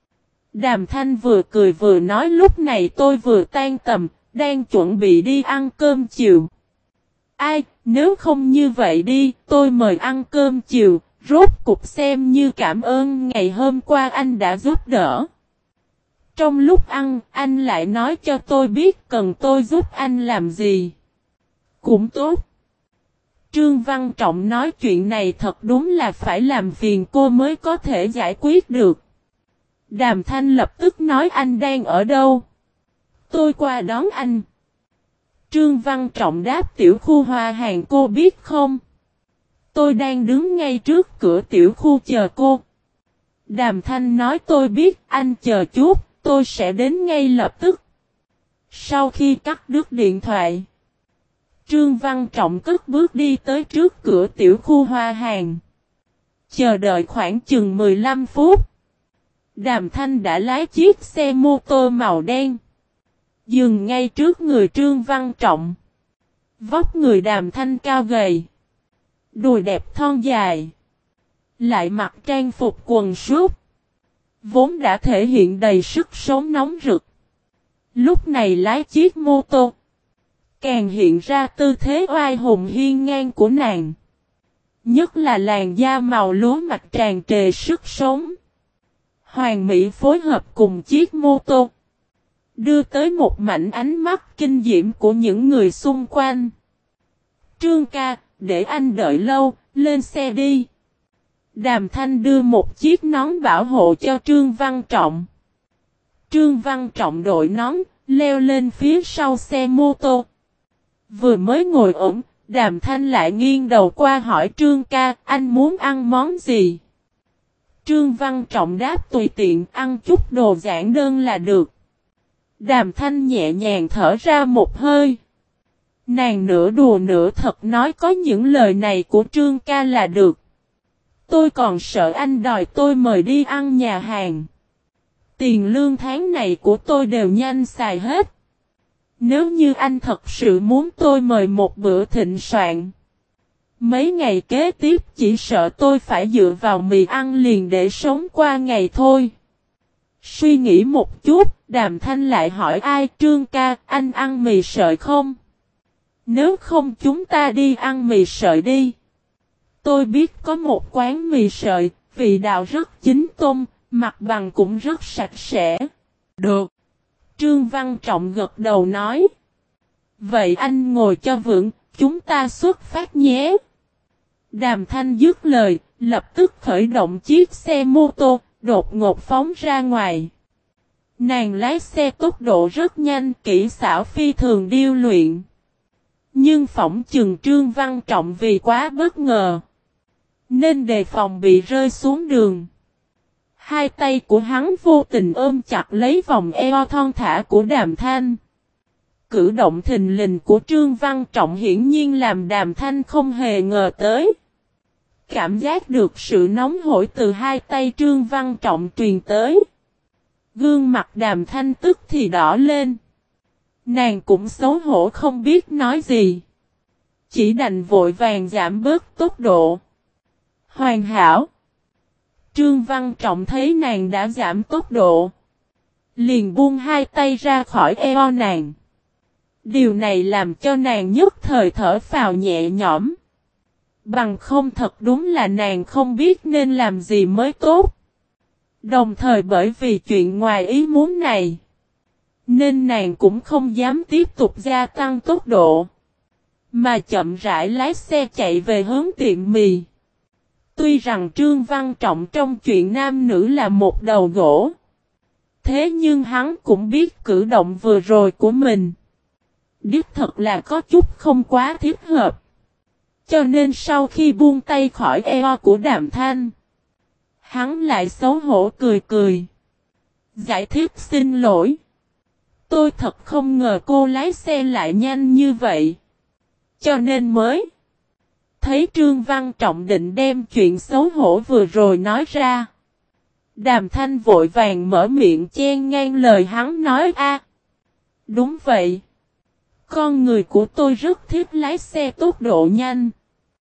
[SPEAKER 1] Đàm Thanh vừa cười vừa nói lúc này tôi vừa tan tầm, đang chuẩn bị đi ăn cơm chiều. Ai, nếu không như vậy đi, tôi mời ăn cơm chiều, rốt cục xem như cảm ơn ngày hôm qua anh đã giúp đỡ. Trong lúc ăn, anh lại nói cho tôi biết cần tôi giúp anh làm gì. Cũng tốt. Trương Văn Trọng nói chuyện này thật đúng là phải làm phiền cô mới có thể giải quyết được. Đàm Thanh lập tức nói anh đang ở đâu? Tôi qua đón anh. Trương Văn Trọng đáp tiểu khu Hoa Hàng cô biết không? Tôi đang đứng ngay trước cửa tiểu khu chờ cô. Đàm Thanh nói tôi biết anh chờ chút, tôi sẽ đến ngay lập tức. Sau khi cắt đứt điện thoại, Trương Văn Trọng cất bước đi tới trước cửa tiểu khu Hoa Hàng. Chờ đợi khoảng chừng mười lăm phút. Đàm Thanh đã lái chiếc xe mô tô màu đen. Dừng ngay trước người Trương Văn Trọng. Vóc người Đàm Thanh cao gầy. Đùi đẹp thon dài. Lại mặc trang phục quần sút. Vốn đã thể hiện đầy sức sống nóng rực. Lúc này lái chiếc mô tô. Càng hiện ra tư thế oai hùng hiên ngang của nàng. Nhất là làn da màu lúa mạch tràn trề sức sống. Hoàng mỹ phối hợp cùng chiếc mô tô. Đưa tới một mảnh ánh mắt kinh diễm của những người xung quanh. Trương ca, để anh đợi lâu, lên xe đi. Đàm Thanh đưa một chiếc nón bảo hộ cho Trương Văn Trọng. Trương Văn Trọng đội nón, leo lên phía sau xe mô tô. Vừa mới ngồi ổn, Đàm Thanh lại nghiêng đầu qua hỏi Trương ca, anh muốn ăn món gì? Trương Văn Trọng đáp tùy tiện, ăn chút đồ giản đơn là được. Đàm Thanh nhẹ nhàng thở ra một hơi. Nàng nửa đùa nửa thật nói có những lời này của Trương ca là được. Tôi còn sợ anh đòi tôi mời đi ăn nhà hàng. Tiền lương tháng này của tôi đều nhanh xài hết. Nếu như anh thật sự muốn tôi mời một bữa thịnh soạn, mấy ngày kế tiếp chỉ sợ tôi phải dựa vào mì ăn liền để sống qua ngày thôi. Suy nghĩ một chút, Đàm Thanh lại hỏi ai Trương ca, anh ăn mì sợi không? Nếu không chúng ta đi ăn mì sợi đi. Tôi biết có một quán mì sợi, vị đạo rất chính tông, mặt bằng cũng rất sạch sẽ. Được. Trương Văn Trọng gật đầu nói. Vậy anh ngồi cho vững, chúng ta xuất phát nhé. Đàm Thanh dứt lời, lập tức khởi động chiếc xe mô tô, đột ngột phóng ra ngoài. Nàng lái xe tốc độ rất nhanh, kỹ xảo phi thường điêu luyện. Nhưng phỏng chừng Trương Văn Trọng vì quá bất ngờ, nên đề phòng bị rơi xuống đường. Hai tay của hắn vô tình ôm chặt lấy vòng eo thon thả của Đàm Thanh. Cử động thình lình của Trương Văn Trọng hiển nhiên làm Đàm Thanh không hề ngờ tới. Cảm giác được sự nóng hổi từ hai tay Trương Văn Trọng truyền tới. Gương mặt Đàm Thanh tức thì đỏ lên. Nàng cũng xấu hổ không biết nói gì. Chỉ đành vội vàng giảm bớt tốc độ. Hoàn hảo. Trương Văn Trọng thấy nàng đã giảm tốc độ, liền buông hai tay ra khỏi eo nàng. Điều này làm cho nàng nhất thời thở phào nhẹ nhõm. Bằng không thật đúng là nàng không biết nên làm gì mới tốt. Đồng thời bởi vì chuyện ngoài ý muốn này, nên nàng cũng không dám tiếp tục gia tăng tốc độ, mà chậm rãi lái xe chạy về hướng tiệm mì. Tuy rằng Trương Văn Trọng trong chuyện nam nữ là một đầu gỗ, thế nhưng hắn cũng biết cử động vừa rồi của mình đích thật là có chút không quá thiết hợp. Cho nên sau khi buông tay khỏi eo của Đàm Thanh, hắn lại xấu hổ cười cười. Giải thích xin lỗi. Tôi thật không ngờ cô lái xe lại nhanh như vậy. Cho nên mới. Thấy Trương Văn Trọng định đem chuyện xấu hổ vừa rồi nói ra, Đàm Thanh vội vàng mở miệng chen ngang lời hắn nói a. Đúng vậy. Con người của tôi rất thích lái xe tốc độ nhanh.